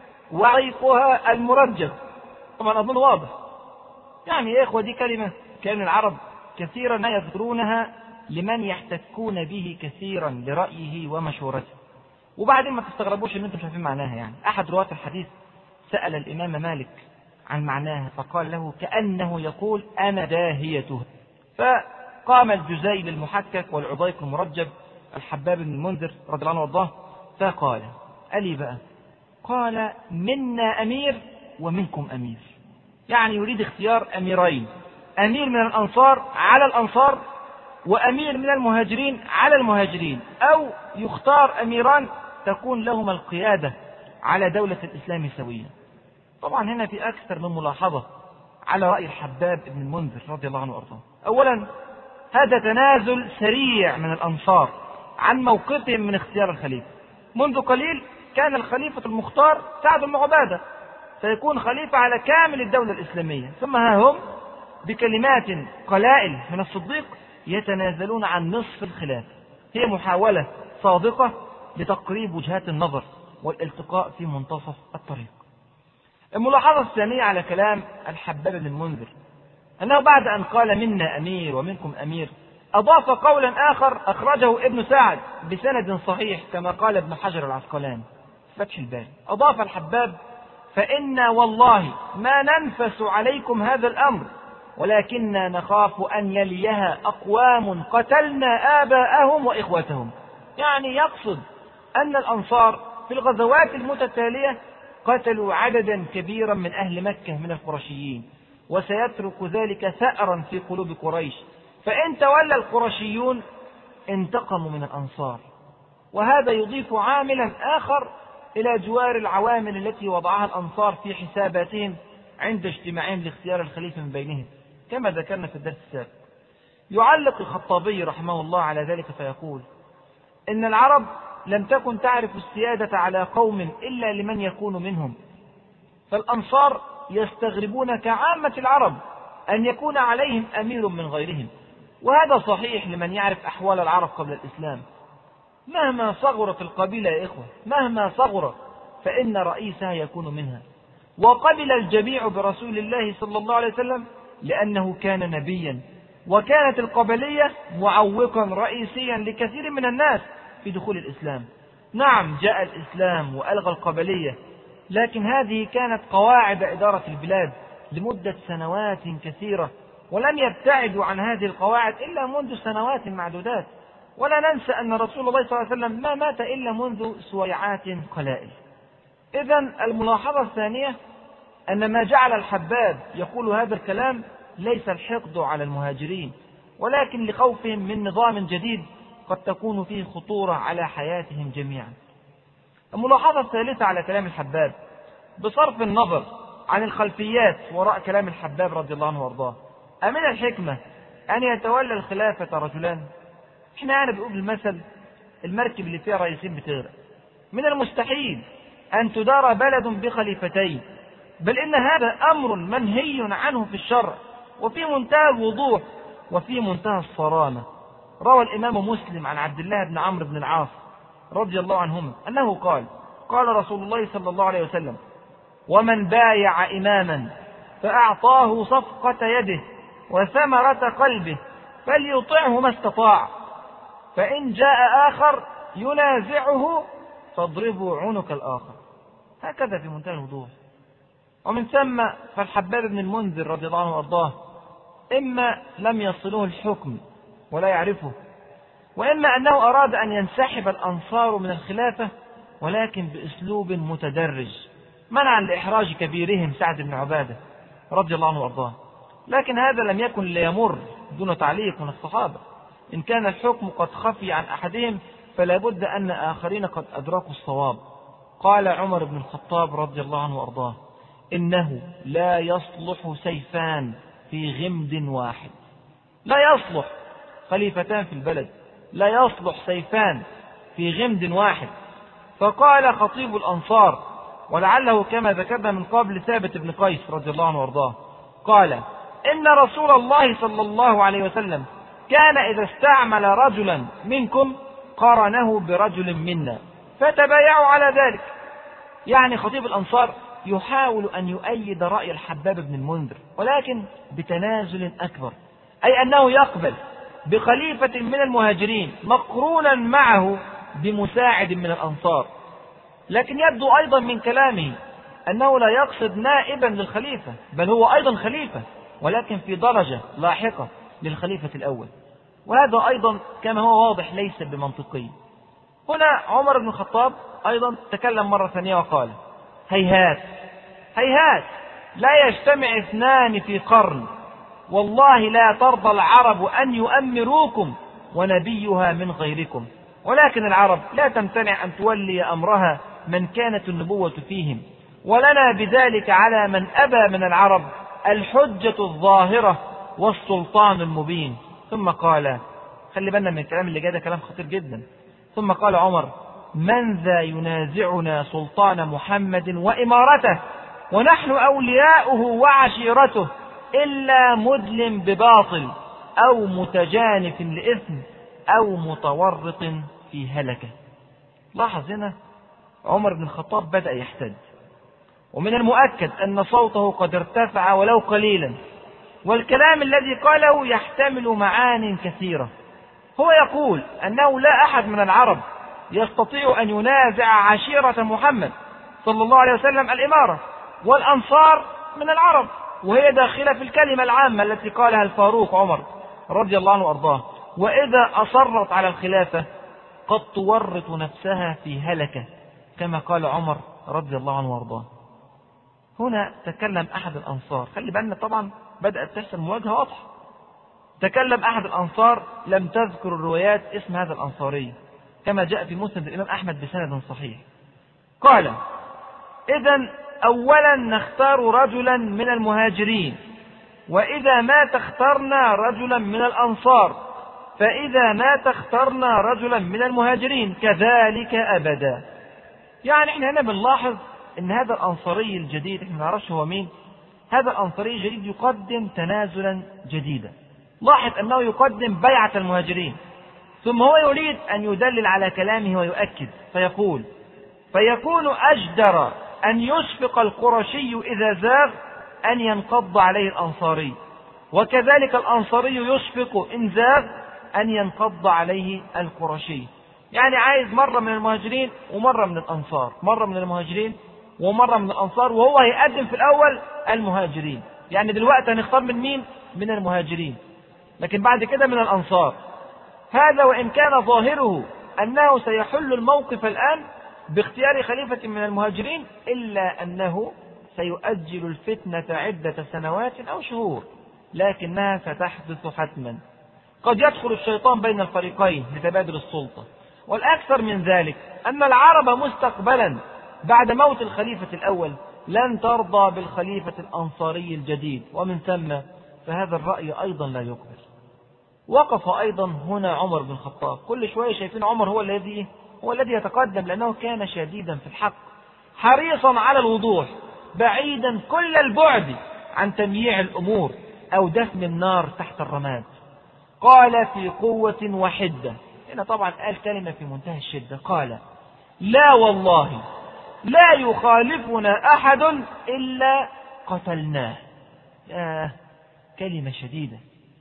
وعيقها المرجب. طبعا أظن واضح، يعني يا إخوة دي كلمة كان العرب كثيرا ما يذكرونها لمن يحتكون به كثيرا لرأيه ومشورته. وبعدين ما تستغربوش ان انتم شايفين معناها. يعني احد رواة الحديث سأل الامام مالك عن معناها فقال له كأنه يقول انا داهيته. فقام الجزيل المحكك والعضيق المرجب الحباب بن المنذر رضي الله عنه وارضاه فقال: ألي بقى؟ قال: منا امير ومنكم امير. يعني يريد اختيار اميرين، امير من الانصار على الانصار وأمير من المهاجرين على المهاجرين، أو يختار أميران تكون لهما القيادة على دولة الإسلام سويا. طبعا هنا في أكثر من ملاحظة على رأي الحباب بن المنذر رضي الله عنه وأرضاه. أولا، هذا تنازل سريع من الأنصار عن موقفهم من اختيار الخليفة. منذ قليل كان الخليفة المختار سعد بن عبادة سيكون خليفة على كامل الدولة الإسلامية، ثم ها هم بكلمات قلائل من الصديق يتنازلون عن نصف الخلافة. هي محاولة صادقة لتقريب وجهات النظر والالتقاء في منتصف الطريق. الملاحظة الثانية على كلام الحباب بن المنذر: أنه بعد أن قال منا أمير ومنكم أمير أضاف قولا آخر أخرجه ابن سعد بسند صحيح كما قال ابن حجر العسقلاني فتح الباري، أضاف الحباب: فإنا والله ما ننفس عليكم هذا الأمر، ولكننا نخاف أن يليها أقوام قتلنا آباءهم وإخوتهم. يعني يقصد أن الأنصار في الغزوات المتتالية قتلوا عددا كبيرا من أهل مكة من القرشيين، وسيترك ذلك ثأرا في قلوب قريش، فإن تولى القرشيون انتقموا من الأنصار. وهذا يضيف عاملا آخر إلى جوار العوامل التي وضعها الأنصار في حساباتهم عند اجتماعهم لاختيار الخليفة من بينهم كما ذكرنا في الدرس السابق. يعلق الخطابي رحمه الله على ذلك فيقول: إن العرب لم تكن تعرف السيادة على قوم إلا لمن يكون منهم، فالأنصار يستغربون كعامة العرب أن يكون عليهم أمير من غيرهم، وهذا صحيح لمن يعرف أحوال العرب قبل الإسلام. مهما صغرت القبيلة يا إخوة، مهما صغرت، فإن رئيسها يكون منها. وقبل الجميع برسول الله صلى الله عليه وسلم لأنه كان نبيا، وكانت القبلية معوقا رئيسيا لكثير من الناس في دخول الإسلام. نعم جاء الإسلام وألغى القبلية، لكن هذه كانت قواعد إدارة البلاد لمدة سنوات كثيرة، ولم يبتعدوا عن هذه القواعد إلا منذ سنوات معدودات. ولا ننسى أن رسول الله صلى الله عليه وسلم ما مات إلا منذ سويعات قلائل. إذن الملاحظة الثانية أن ما جعل الحباب يقول هذا الكلام ليس الحقد على المهاجرين، ولكن لخوفهم من نظام جديد قد تكون فيه خطورة على حياتهم جميعا. الملاحظة الثالثة على كلام الحباب بصرف النظر عن الخلفيات وراء كلام الحباب رضي الله عنه وارضاه، أمن الحكمة أن يتولى الخلافة رجلان؟ احنا يعني بنقول المثل المركب اللي فيها رئيسين بتغرق. من المستحيل أن تدار بلد بخليفتين، بل إن هذا أمر منهي عنه في الشرع، وفي منتهى الوضوح وفي منتهى الصرامة. روى الإمام مسلم عن عبد الله بن عمرو بن العاص رضي الله عنهما أنه قال: قال رسول الله صلى الله عليه وسلم: ومن بايع إماما فأعطاه صفقة يده وثمرة قلبه فليطعه ما استطاع، فإن جاء آخر ينازعه فاضربوا عنق الآخر. هكذا في منتهى الوضوح. ومن ثم فالحباب بن المنذر رضي الله عنه وارضاه إما لم يصلوه الحكم ولا يعرفه، وإما أنه أراد أن ينسحب الأنصار من الخلافة ولكن بأسلوب متدرج منعا لإحراج كبيرهم سعد بن عبادة رضي الله عنه وارضاه. لكن هذا لم يكن ليمر دون تعليق من الصحابة. إن كان الحكم قد خفي عن أحدهم فلا بد أن آخرين قد أدركوا الصواب. قال عمر بن الخطاب رضي الله عنه وارضاه: إنه لا يصلح سيفان في غمد واحد. لا يصلح خليفتان في البلد، لا يصلح سيفان في غمد واحد. فقال خطيب الأنصار، ولعله كما ذكرنا من قبل ثابت بن قيس رضي الله عنه وارضاه، قال: إن رسول الله صلى الله عليه وسلم كان إذا استعمل رجلا منكم قارنه برجل منا فتبايعوا على ذلك. يعني خطيب الأنصار يحاول أن يؤيد رأي الحباب بن المنذر، ولكن بتنازل أكبر، أي أنه يقبل بخليفة من المهاجرين مقرونا معه بمساعد من الأنصار. لكن يبدو أيضا من كلامه أنه لا يقصد نائبا للخليفة، بل هو أيضا خليفة ولكن في درجة لاحقة للخليفة الأول، وهذا أيضا كما هو واضح ليس بمنطقي. هنا عمر بن الخطاب أيضا تكلم مرة ثانية وقال: هيهات هيهات لا يجتمع اثنان في قرن، والله لا ترضى العرب أن يؤمروكم ونبيها من غيركم، ولكن العرب لا تمتنع أن تولي أمرها من كانت النبوة فيهم، ولنا بذلك على من أبى من العرب الحجة الظاهرة والسلطان المبين. ثم قال، خلي بالنا من الكلام اللي جاي ده كلام خطير جدا، ثم قال عمر: من ذا ينازعنا سلطان محمد وإمارته ونحن أولياؤه وعشيرته إلا مدلم بباطل أو متجانف لإثم أو متورط في هلكة. لاحظ هنا عمر بن الخطاب بدأ يحتد، ومن المؤكد أن صوته قد ارتفع ولو قليلا، والكلام الذي قاله يحتمل معان كثيرة. هو يقول أنه لا أحد من العرب يستطيع أن ينازع عشيرة محمد صلى الله عليه وسلم الإمارة، والأنصار من العرب، وهي داخلة في الكلمة العامة التي قالها الفاروق عمر رضي الله عنه وأرضاه. وإذا أصرت على الخلافة قد تورط نفسها في هلكة، كما قال عمر رضي الله عنه وأرضاه. هنا تكلم أحد الأنصار، خلي بالنا طبعا بدأت تحصل مواجهة واضحة. تكلم أحد الأنصار، لم تذكر الروايات اسم هذا الأنصاري كما جاء في مسند الإمام أحمد بسند صحيح. قال: إذن أولا نختار رجلا من المهاجرين، وإذا مات اخترنا رجلا من الأنصار، فإذا مات اخترنا رجلا من المهاجرين، كذلك أبدا. يعني احنا هنا بنلاحظ ان هذا الأنصاري الجديد، احنا ما نعرفش هو مين، هذا الأنصاري الجديد يقدم تنازلا جديدا. لاحظ أنه يقدم بيعة المهاجرين، ثم هو يريد أن يدلل على كلامه ويؤكد فيقول: فيكون أجدر أن يشفق القرشي إذا زاغ أن ينقض عليه الأنصاري، وكذلك الأنصاري يشفق إن زاغ أن ينقض عليه القرشي. يعني عايز مرة من المهاجرين ومرة من الأنصار، مرة من المهاجرين ومرة من الأنصار، وهو هيقدم في الأول المهاجرين. يعني دلوقتي هنختار من مين؟ من المهاجرين، لكن بعد كده من الأنصار. هذا وإن كان ظاهره أنه سيحل الموقف الآن باختيار خليفة من المهاجرين، إلا أنه سيؤجل الفتنة عدة سنوات أو شهور، لكنها ستحدث حتما. قد يدخل الشيطان بين الفريقين لتبادل السلطة. والأكثر من ذلك أن العرب مستقبلا بعد موت الخليفة الأول لن ترضى بالخليفة الأنصاري الجديد، ومن ثم فهذا الرأي أيضا لا يقبل. وقف أيضا هنا عمر بن الخطاب، كل شوية شايفين عمر هو الذي هو الذي يتقدم، لأنه كان شديدا في الحق، حريصا على الوضوح، بعيدا كل البعد عن تمييع الأمور أو دفن النار تحت الرماد. قال في قوة وحدة، هنا طبعا قال كلمة في منتهى الشدة، قال: لا والله لا يخالفنا أحد إلا قتلناه. آه كلمة شديدة.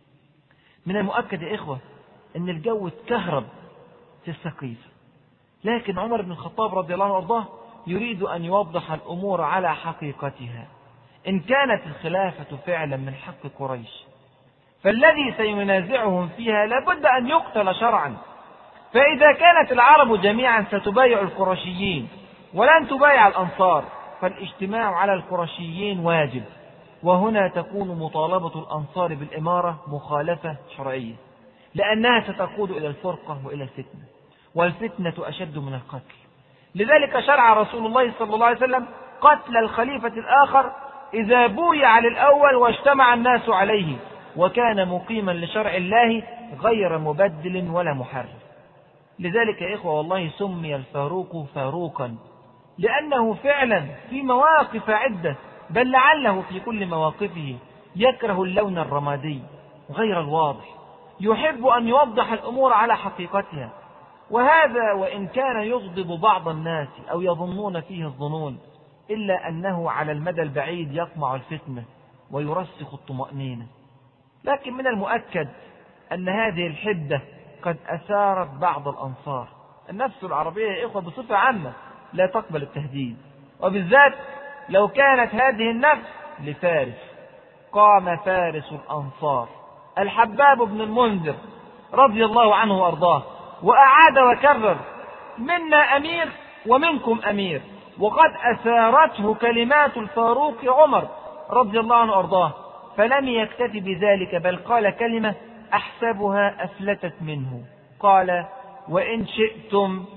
من المؤكد يا إخوة أن الجو اتكهرب في السقيفة، لكن عمر بن الخطاب رضي الله عنه وارضاه يريد أن يوضح الأمور على حقيقتها. إن كانت الخلافة فعلا من حق قريش، فالذي سينازعهم فيها لابد أن يقتل شرعا. فإذا كانت العرب جميعا ستبايع القرشيين ولن تبايع الأنصار، فالاجتماع على القرشيين واجب، وهنا تكون مطالبة الأنصار بالإمارة مخالفة شرعية، لأنها ستقود إلى الفرقة وإلى الفتنة، والفتنة أشد من القتل. لذلك شرع رسول الله صلى الله عليه وسلم قتل الخليفة الآخر إذا بويع للأول واجتمع الناس عليه، وكان مقيما لشرع الله غير مبدل ولا محرف. لذلك يا إخوة والله سمي الفاروق فاروقا، لأنه فعلا في مواقف عدة، بل لعله في كل مواقفه يكره اللون الرمادي غير الواضح، يحب أن يوضح الأمور على حقيقتها. وهذا وإن كان يغضب بعض الناس أو يظنون فيه الظنون، إلا أنه على المدى البعيد يقمع الفتنة ويرسخ الطمأنينة. لكن من المؤكد أن هذه الحدة قد أثارت بعض الأنصار. النفس العربية يا إخوة بصفة عامة لا تقبل التهديد، وبالذات لو كانت هذه النفس لفارس. قام فارس الأنصار الحباب بن المنذر رضي الله عنه وأرضاه، وأعاد وكرر: منا أمير ومنكم أمير. وقد أثارته كلمات الفاروق عمر رضي الله عنه وأرضاه، فلم يكتفي بذلك، بل قال كلمة أحسبها أفلتت منه، قال: وإن شئتم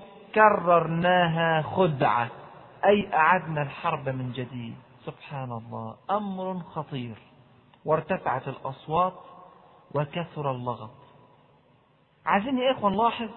كررناها خدعة، أي أعدنا الحرب من جديد. سبحان الله، أمر خطير. وارتفعت الأصوات وكثر اللغط. عايزين يا إخوة نلاحظ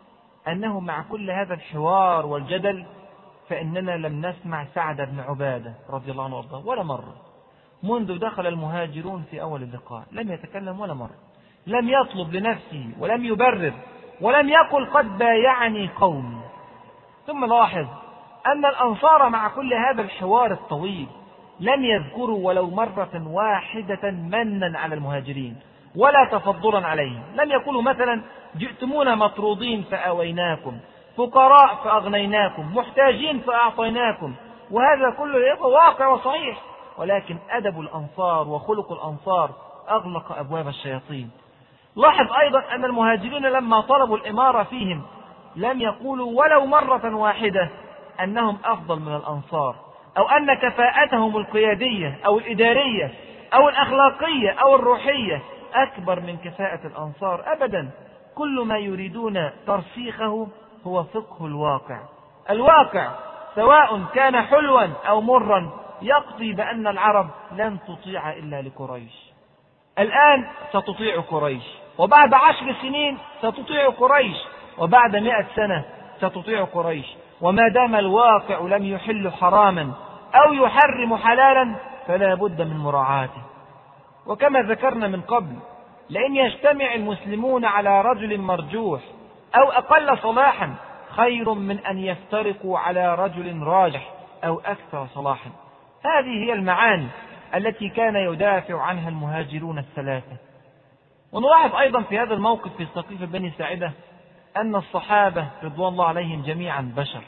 أنه مع كل هذا الحوار والجدل فإننا لم نسمع سعد بن عبادة رضي الله عنه وارضاه ولا مرة منذ دخل المهاجرون في أول اللقاء، لم يتكلم ولا مرة، لم يطلب لنفسه ولم يبرر ولم يقل قد بايعني قومي. ثم لاحظ أن الأنصار مع كل هذا الحوار الطويل لم يذكروا ولو مرة واحدة منا على المهاجرين ولا تفضلا عليهم. لم يقولوا مثلا جئتمونا مطرودين فآويناكم، فقراء فأغنيناكم، محتاجين فأعطيناكم، وهذا كله واقع وصحيح، ولكن أدب الأنصار وخلق الأنصار أغلق أبواب الشياطين. لاحظ أيضا أن المهاجرين لما طلبوا الإمارة فيهم لم يقولوا ولو مرة واحدة أنهم أفضل من الأنصار، أو أن كفاءتهم القيادية أو الإدارية أو الأخلاقية أو الروحية أكبر من كفاءة الأنصار أبدا. كل ما يريدون ترسيخه هو فقه الواقع. الواقع سواء كان حلوا أو مرا يقضي بأن العرب لن تطيع إلا لقريش. الآن ستطيع قريش، وبعد عشر سنين ستطيع قريش، وبعد مئة سنة ستطيع قريش، وما دام الواقع لم يحل حراما أو يحرم حلالا فلا بد من مراعاته. وكما ذكرنا من قبل، لأن يجتمع المسلمون على رجل مرجوح أو أقل صلاحا خير من أن يفترقوا على رجل راجح أو أكثر صلاحا. هذه هي المعاني التي كان يدافع عنها المهاجرون الثلاثة. ونلاحظ أيضا في هذا الموقف في سقيفة بني ساعدة أن الصحابة رضوان الله عليهم جميعا بشر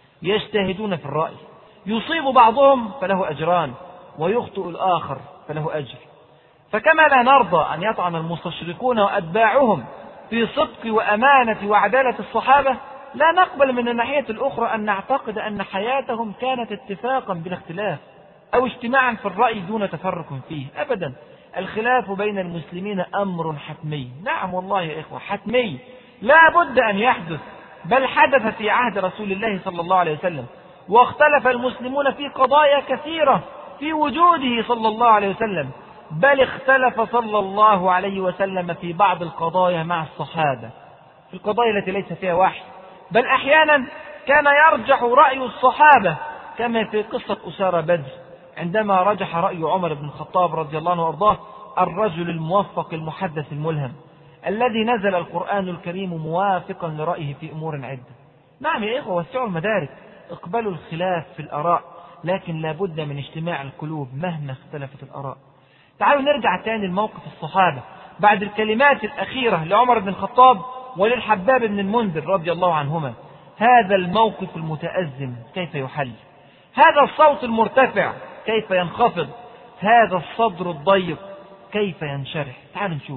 يجتهدون في الرأي، يصيب بعضهم فله أجران ويخطئ الآخر فله أجر. فكما لا نرضى أن يطعن المستشرقون وأتباعهم في صدق وأمانة وعدالة الصحابة، لا نقبل من الناحية الأخرى أن نعتقد أن حياتهم كانت اتفاقا بلا اختلاف أو اجتماعا في الرأي دون تفرق فيه أبدا. الخلاف بين المسلمين أمر حتمي، نعم والله يا إخوة حتمي، لا بد أن يحدث، بل حدث في عهد رسول الله صلى الله عليه وسلم، واختلف المسلمون في قضايا كثيرة في وجوده صلى الله عليه وسلم، بل اختلف صلى الله عليه وسلم في بعض القضايا مع الصحابة، في القضايا التي ليس فيها وحي، بل أحيانا كان يرجح رأي الصحابة كما في قصة أسارة بدر عندما رجح رأي عمر بن الخطاب رضي الله عنه وأرضاه، الرجل الموفق المحدث الملهم الذي نزل القرآن الكريم موافقا لرأيه في أمور عدة. نعم يا إخوة، وسعوا المدارك، اقبلوا الخلاف في الآراء، لكن لا بد من اجتماع القلوب مهما اختلفت الآراء. تعالوا نرجع تاني لموقف الصحابة بعد الكلمات الأخيرة لعمر بن الخطاب وللحباب بن المنذر رضي الله عنهما. هذا الموقف المتأزم كيف يحل؟ هذا الصوت المرتفع كيف ينخفض؟ هذا الصدر الضيق كيف ينشرح؟ تعالوا نشوف.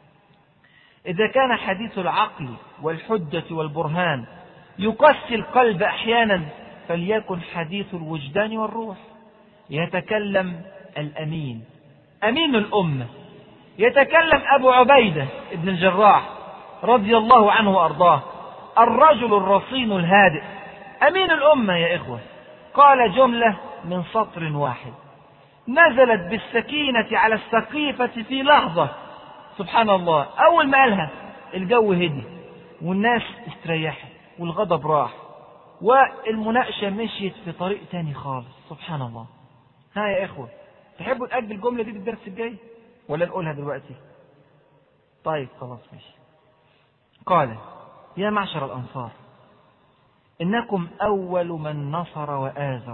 إذا كان حديث العقل والحجة والبرهان يقسي القلب أحيانا، فليكن حديث الوجدان والروح. يتكلم الأمين، أمين الأمة، يتكلم أبو عبيدة بن الجراح رضي الله عنه وأرضاه، الرجل الرصين الهادئ، أمين الأمة يا إخوة. قال جملة من سطر واحد نزلت بالسكينة على السقيفة في لحظة، سبحان الله. أول ما قالها الجو هدي والناس استريحت والغضب راح والمناقشة مشيت في طريق تاني خالص، سبحان الله. ها يا إخوة، تحبوا نأجل الجملة دي للدرس الجاي ولا نقولها دلوقتي؟ طيب خلاص ماشي. قال: يا معشر الأنصار، إنكم أول من نصر وآزر،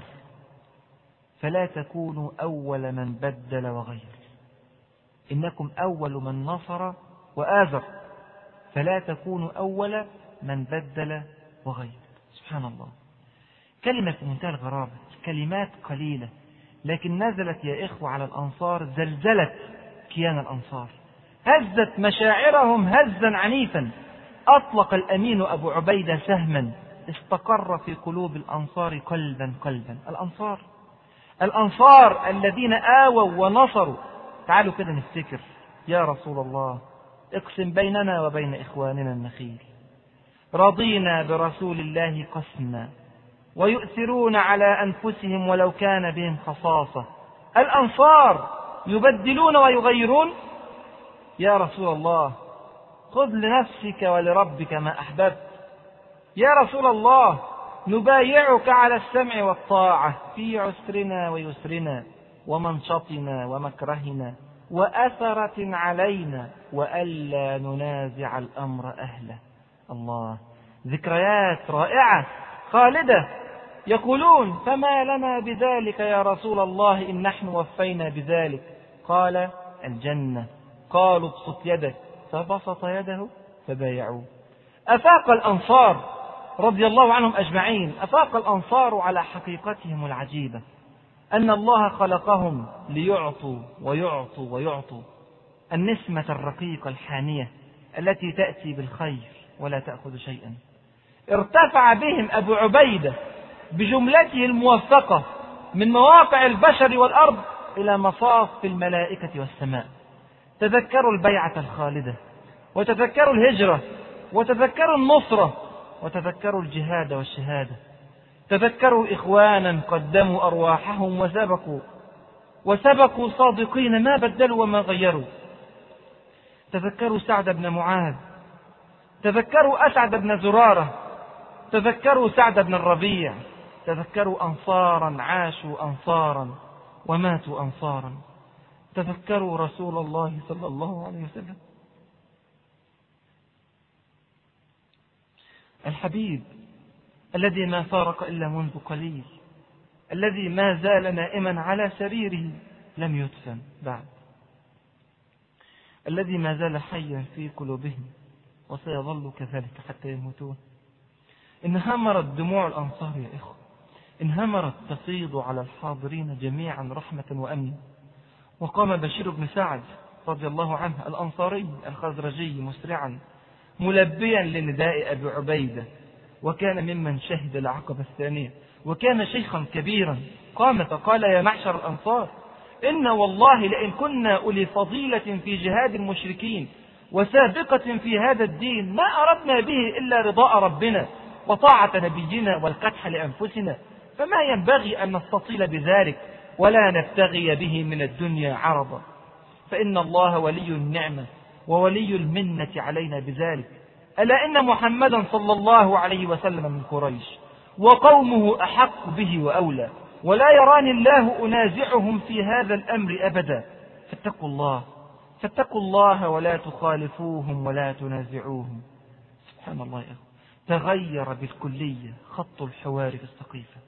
فلا تكونوا أول من بدل وغير. إنكم أول من نصر وآزر، فلا تكونوا أول من بدل وغير. سبحان الله، كلمة في منتهى الغرابة، كلمات قليلة لكن نزلت يا إخوة على الأنصار، زلزلت كيان الأنصار، هزت مشاعرهم هزا عنيفا. أطلق الأمين أبو عبيدة سهما استقر في قلوب الأنصار قلبا قلبا. الأنصار الأنصار الذين آووا ونصروا. تعالوا كده نفتكر. يا رسول الله، اقسم بيننا وبين إخواننا النخيل. رضينا برسول الله قسما ويؤثرون على أنفسهم ولو كان بهم خصاصة. الأنصار يبدلون ويغيرون. يا رسول الله، خذ لنفسك ولربك ما أحببت. يا رسول الله، نبايعك على السمع والطاعة في عسرنا ويسرنا ومنشطنا ومكرهنا وأثرة علينا وألا ننازع الأمر أهله. الله، ذكريات رائعة خالدة يقولون فما لنا بذلك يا رسول الله إن نحن وفينا بذلك؟ قال الجنة. قالوا ابسط يدك، فبسط يده فبايعوه. أفاق الأنصار رضي الله عنهم أجمعين، أفاق الأنصار على حقيقتهم العجيبة أن الله خلقهم ليعطوا ويعطوا ويعطوا، النسمة الرقيقة الحانية التي تأتي بالخير ولا تأخذ شيئا. ارتفع بهم أبو عبيدة بجملته الموثقة من مواقع البشر والأرض إلى مصاف الملائكة والسماء. تذكروا البيعة الخالدة، وتذكروا الهجرة، وتذكروا النصرة، وتذكروا الجهاد والشهادة. تذكروا إخوانا قدموا أرواحهم وسبقوا وسبقوا صادقين ما بدلوا وما غيروا. تذكروا سعد بن معاذ، تذكروا أسعد بن زرارة، تذكروا سعد بن الربيع، تذكروا أنصارا عاشوا أنصارا وماتوا أنصارا. تذكروا رسول الله صلى الله عليه وسلم الحبيب الذي ما فارق إلا منذ قليل، الذي ما زال نائما على سريره لم يدفن بعد، الذي ما زال حيا في قلوبهم وسيظل كذلك حتى يموتون. انهمرت دموع الأنصار يا إخوة، انهمرت تفيض على الحاضرين جميعا رحمة وأمن. وقام بشير بن سعد رضي الله عنه الأنصاري الخزرجي مسرعا ملبيا لنداء أبي عبيدة، وكان ممن شهد العقبة الثانية، وكان شيخا كبيرا. قام فقال يا معشر الأنصار، إن والله لئن كنا أولي فضيلة في جهاد المشركين وسابقة في هذا الدين ما أردنا به إلا رضاء ربنا وطاعة نبينا والقدح لأنفسنا، فما ينبغي أن نستطيل بذلك ولا نبتغي به من الدنيا عرضا، فإن الله ولي النعمة وولي المنة علينا بذلك. ألا إن محمدا صلى الله عليه وسلم من قريش وقومه أحق به وأولى، ولا يراني الله أنازعهم في هذا الأمر أبدا، فاتقوا الله فاتقوا الله ولا تخالفوهم ولا تنازعوهم. سبحان الله يا أخي، تغير بالكلية خط الحوار في السقيفة،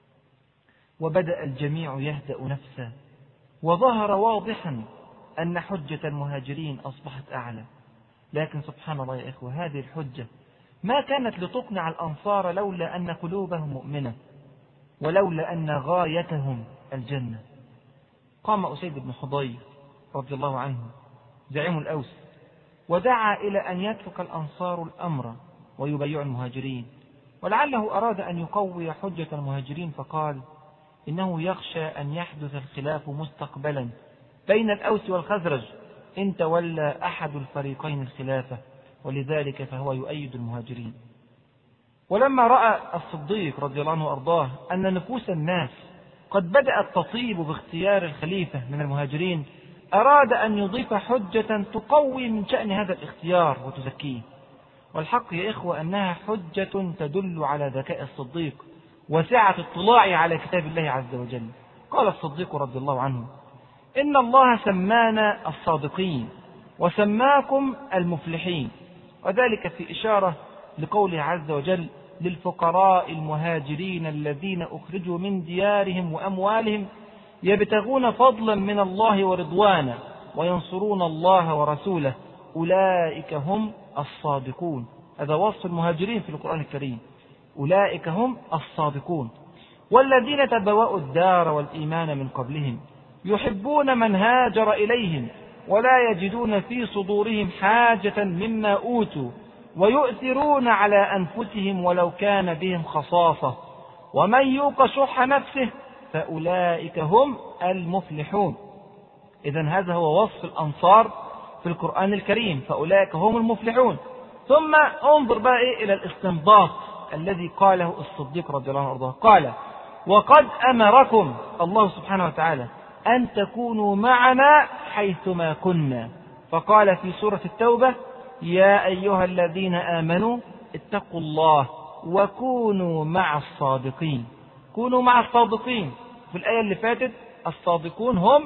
وبدأ الجميع يهدأ نفسه، وظهر واضحا أن حجة المهاجرين أصبحت أعلى. لكن سبحان الله يا إخوة، هذه الحجة ما كانت لتقنع الأنصار لولا أن قلوبهم مؤمنة، ولولا أن غايتهم الجنة. قام أسيد بن حضير رضي الله عنه زعيم الأوس ودعا إلى أن يترك الأنصار الأمر ويبايع المهاجرين، ولعله أراد أن يقوي حجة المهاجرين، فقال إنه يخشى أن يحدث الخلاف مستقبلا بين الأوس والخزرج إن تولى أحد الفريقين الخلافة، ولذلك فهو يؤيد المهاجرين. ولما رأى الصديق رضي الله عنه وأرضاه أن نفوس الناس قد بدأت تطيب باختيار الخليفة من المهاجرين، أراد أن يضيف حجة تقوي من شأن هذا الاختيار وتزكيه. والحق يا إخوة أنها حجة تدل على ذكاء الصديق وسعة اطلاعه على كتاب الله عز وجل. قال الصديق رضي الله عنه إن الله سمانا الصادقين وسماكم المفلحين، وذلك في إشارة لقوله عز وجل للفقراء المهاجرين الذين أخرجوا من ديارهم وأموالهم يبتغون فضلا من الله ورضوانا وينصرون الله ورسوله أولئك هم الصادقون. هذا وصف المهاجرين في القرآن الكريم، أولئك هم الصادقون. والذين تبوأوا الدار والإيمان من قبلهم يحبون من هاجر إليهم ولا يجدون في صدورهم حاجة مما أوتوا ويؤثرون على أنفسهم ولو كان بهم خصاصة ومن يوق شح نفسه فأولئك هم المفلحون. إذن هذا هو وصف الأنصار في القرآن الكريم، فأولئك هم المفلحون. ثم انظر بقى إيه إلى الاستنباط الذي قاله الصديق رضي الله عنه وارضاه، قال وقد أمركم الله سبحانه وتعالى أن تكونوا معنا حيثما كنا، فقال في سورة التوبة يا أيها الذين آمنوا اتقوا الله وكونوا مع الصادقين. كونوا مع الصادقين في الآية اللي فاتت الصادقون هم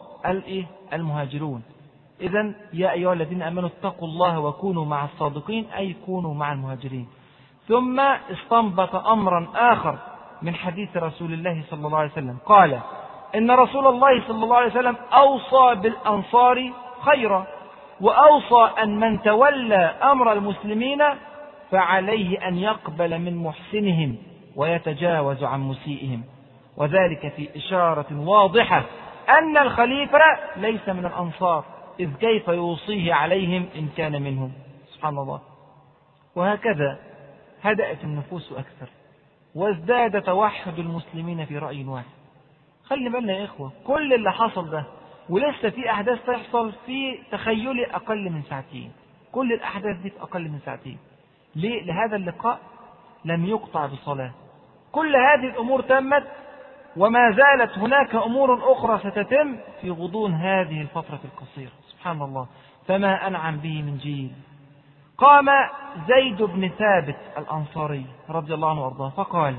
المهاجرون. إذن يا أيها الذين آمنوا اتقوا الله وكونوا مع الصادقين أي كونوا مع المهاجرين. ثم استنبط أمرا آخر من حديث رسول الله صلى الله عليه وسلم قال إن رسول الله صلى الله عليه وسلم أوصى بالأنصار خيرا، وأوصى أن من تولى أمر المسلمين فعليه أن يقبل من محسنهم ويتجاوز عن مسيئهم، وذلك في إشارة واضحة أن الخليفة ليس من الأنصار، إذ كيف يوصيه عليهم إن كان منهم؟ سبحان الله. وهكذا هدأت النفوس أكثر، وازداد توحد المسلمين في رأي واحد. خلي بالنا يا إخوة، كل اللي حصل ده ولسه في أحداث تحصل في تخيلي أقل من ساعتين، كل الأحداث دي في أقل من ساعتين. ليه؟ لهذا اللقاء لم يقطع بصلاة. كل هذه الأمور تمت، وما زالت هناك أمور أخرى ستتم في غضون هذه الفترة القصيرة. سبحان الله، فما أنعم به من جيل. قام زيد بن ثابت الأنصاري رضي الله عنه وارضاه فقال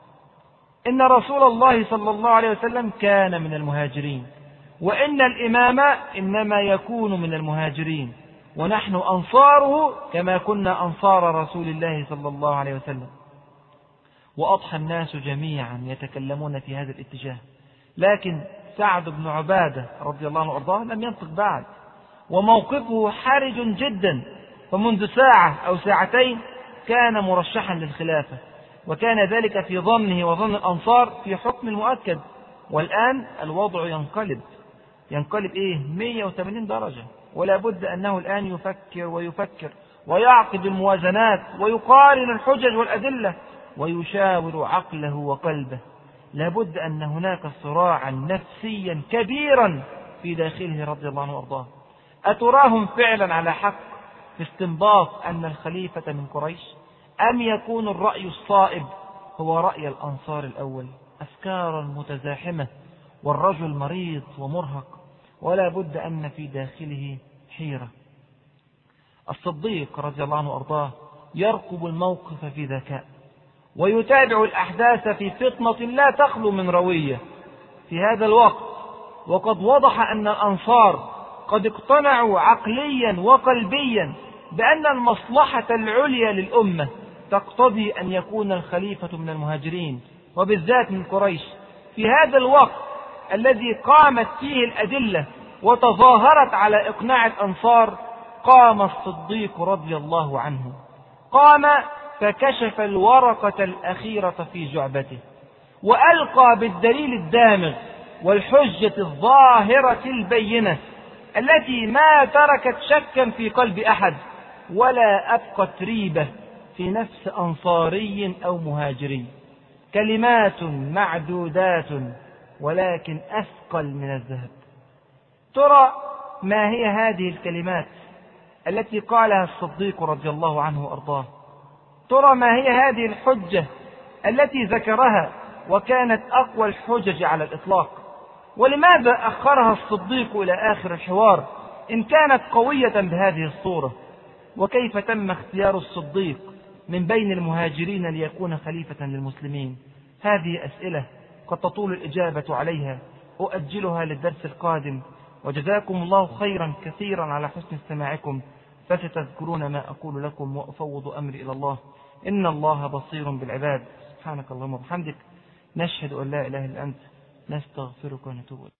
إن رسول الله صلى الله عليه وسلم كان من المهاجرين، وإن الإمام إنما يكون من المهاجرين، ونحن أنصاره كما كنا أنصار رسول الله صلى الله عليه وسلم. وأضحى الناس جميعا يتكلمون في هذا الاتجاه، لكن سعد بن عبادة رضي الله عنه وارضاه لم ينطق بعد، وموقفه حرج جدا، فمنذ ساعة أو ساعتين كان مرشحا للخلافة، وكان ذلك في ظنه وظن الأنصار في حكم المؤكد. والآن الوضع ينقلب ينقلب إيه مئة وثمانين درجة، ولا بد أنه الآن يفكر ويفكر ويعقد الموازنات ويقارن الحجج والأدلة ويشاور عقله وقلبه. لا بد أن هناك صراعا نفسيا كبيرا في داخله رضي الله عنه وارضاه. أتراهم فعلا على حق في استنباط أن الخليفة من قريش، أم يكون الرأي الصائب هو رأي الأنصار الأول؟ أفكار متزاحمة، والرجل مريض ومرهق، ولا بد أن في داخله حيرة. الصديق رضي الله عنه وارضاه يرقب الموقف في ذكاء، ويتابع الأحداث في فطنة لا تخلو من روية في هذا الوقت. وقد وضح أن الأنصار قد اقتنعوا عقليا وقلبيا بأن المصلحة العليا للأمة تقتضي أن يكون الخليفة من المهاجرين، وبالذات من قريش. في هذا الوقت الذي قامت فيه الأدلة وتظاهرت على إقناع الأنصار، قام الصديق رضي الله عنه، قام فكشف الورقة الأخيرة في جعبته، وألقى بالدليل الدامغ والحجة الظاهرة البينة التي ما تركت شكا في قلب أحد، ولا أبقت ريبة في نفس أنصاري أو مهاجري. كلمات معدودات ولكن أثقل من الذهب. ترى ما هي هذه الكلمات التي قالها الصديق رضي الله عنه وأرضاه؟ ترى ما هي هذه الحجة التي ذكرها وكانت أقوى الحجج على الإطلاق؟ ولماذا أخرها الصديق إلى آخر الحوار إن كانت قوية بهذه الصورة؟ وكيف تم اختيار الصديق من بين المهاجرين ليكون خليفة للمسلمين؟ هذه أسئلة قد تطول الإجابة عليها، أؤجلها للدرس القادم. وجزاكم الله خيرا كثيرا على حسن استماعكم، فستذكرون ما أقول لكم، وأفوض أمري إلى الله، إن الله بصير بالعباد. سبحانك اللهم وبحمدك، نشهد أن لا إله إلا أنت، نستغفرك ونتوب إليك.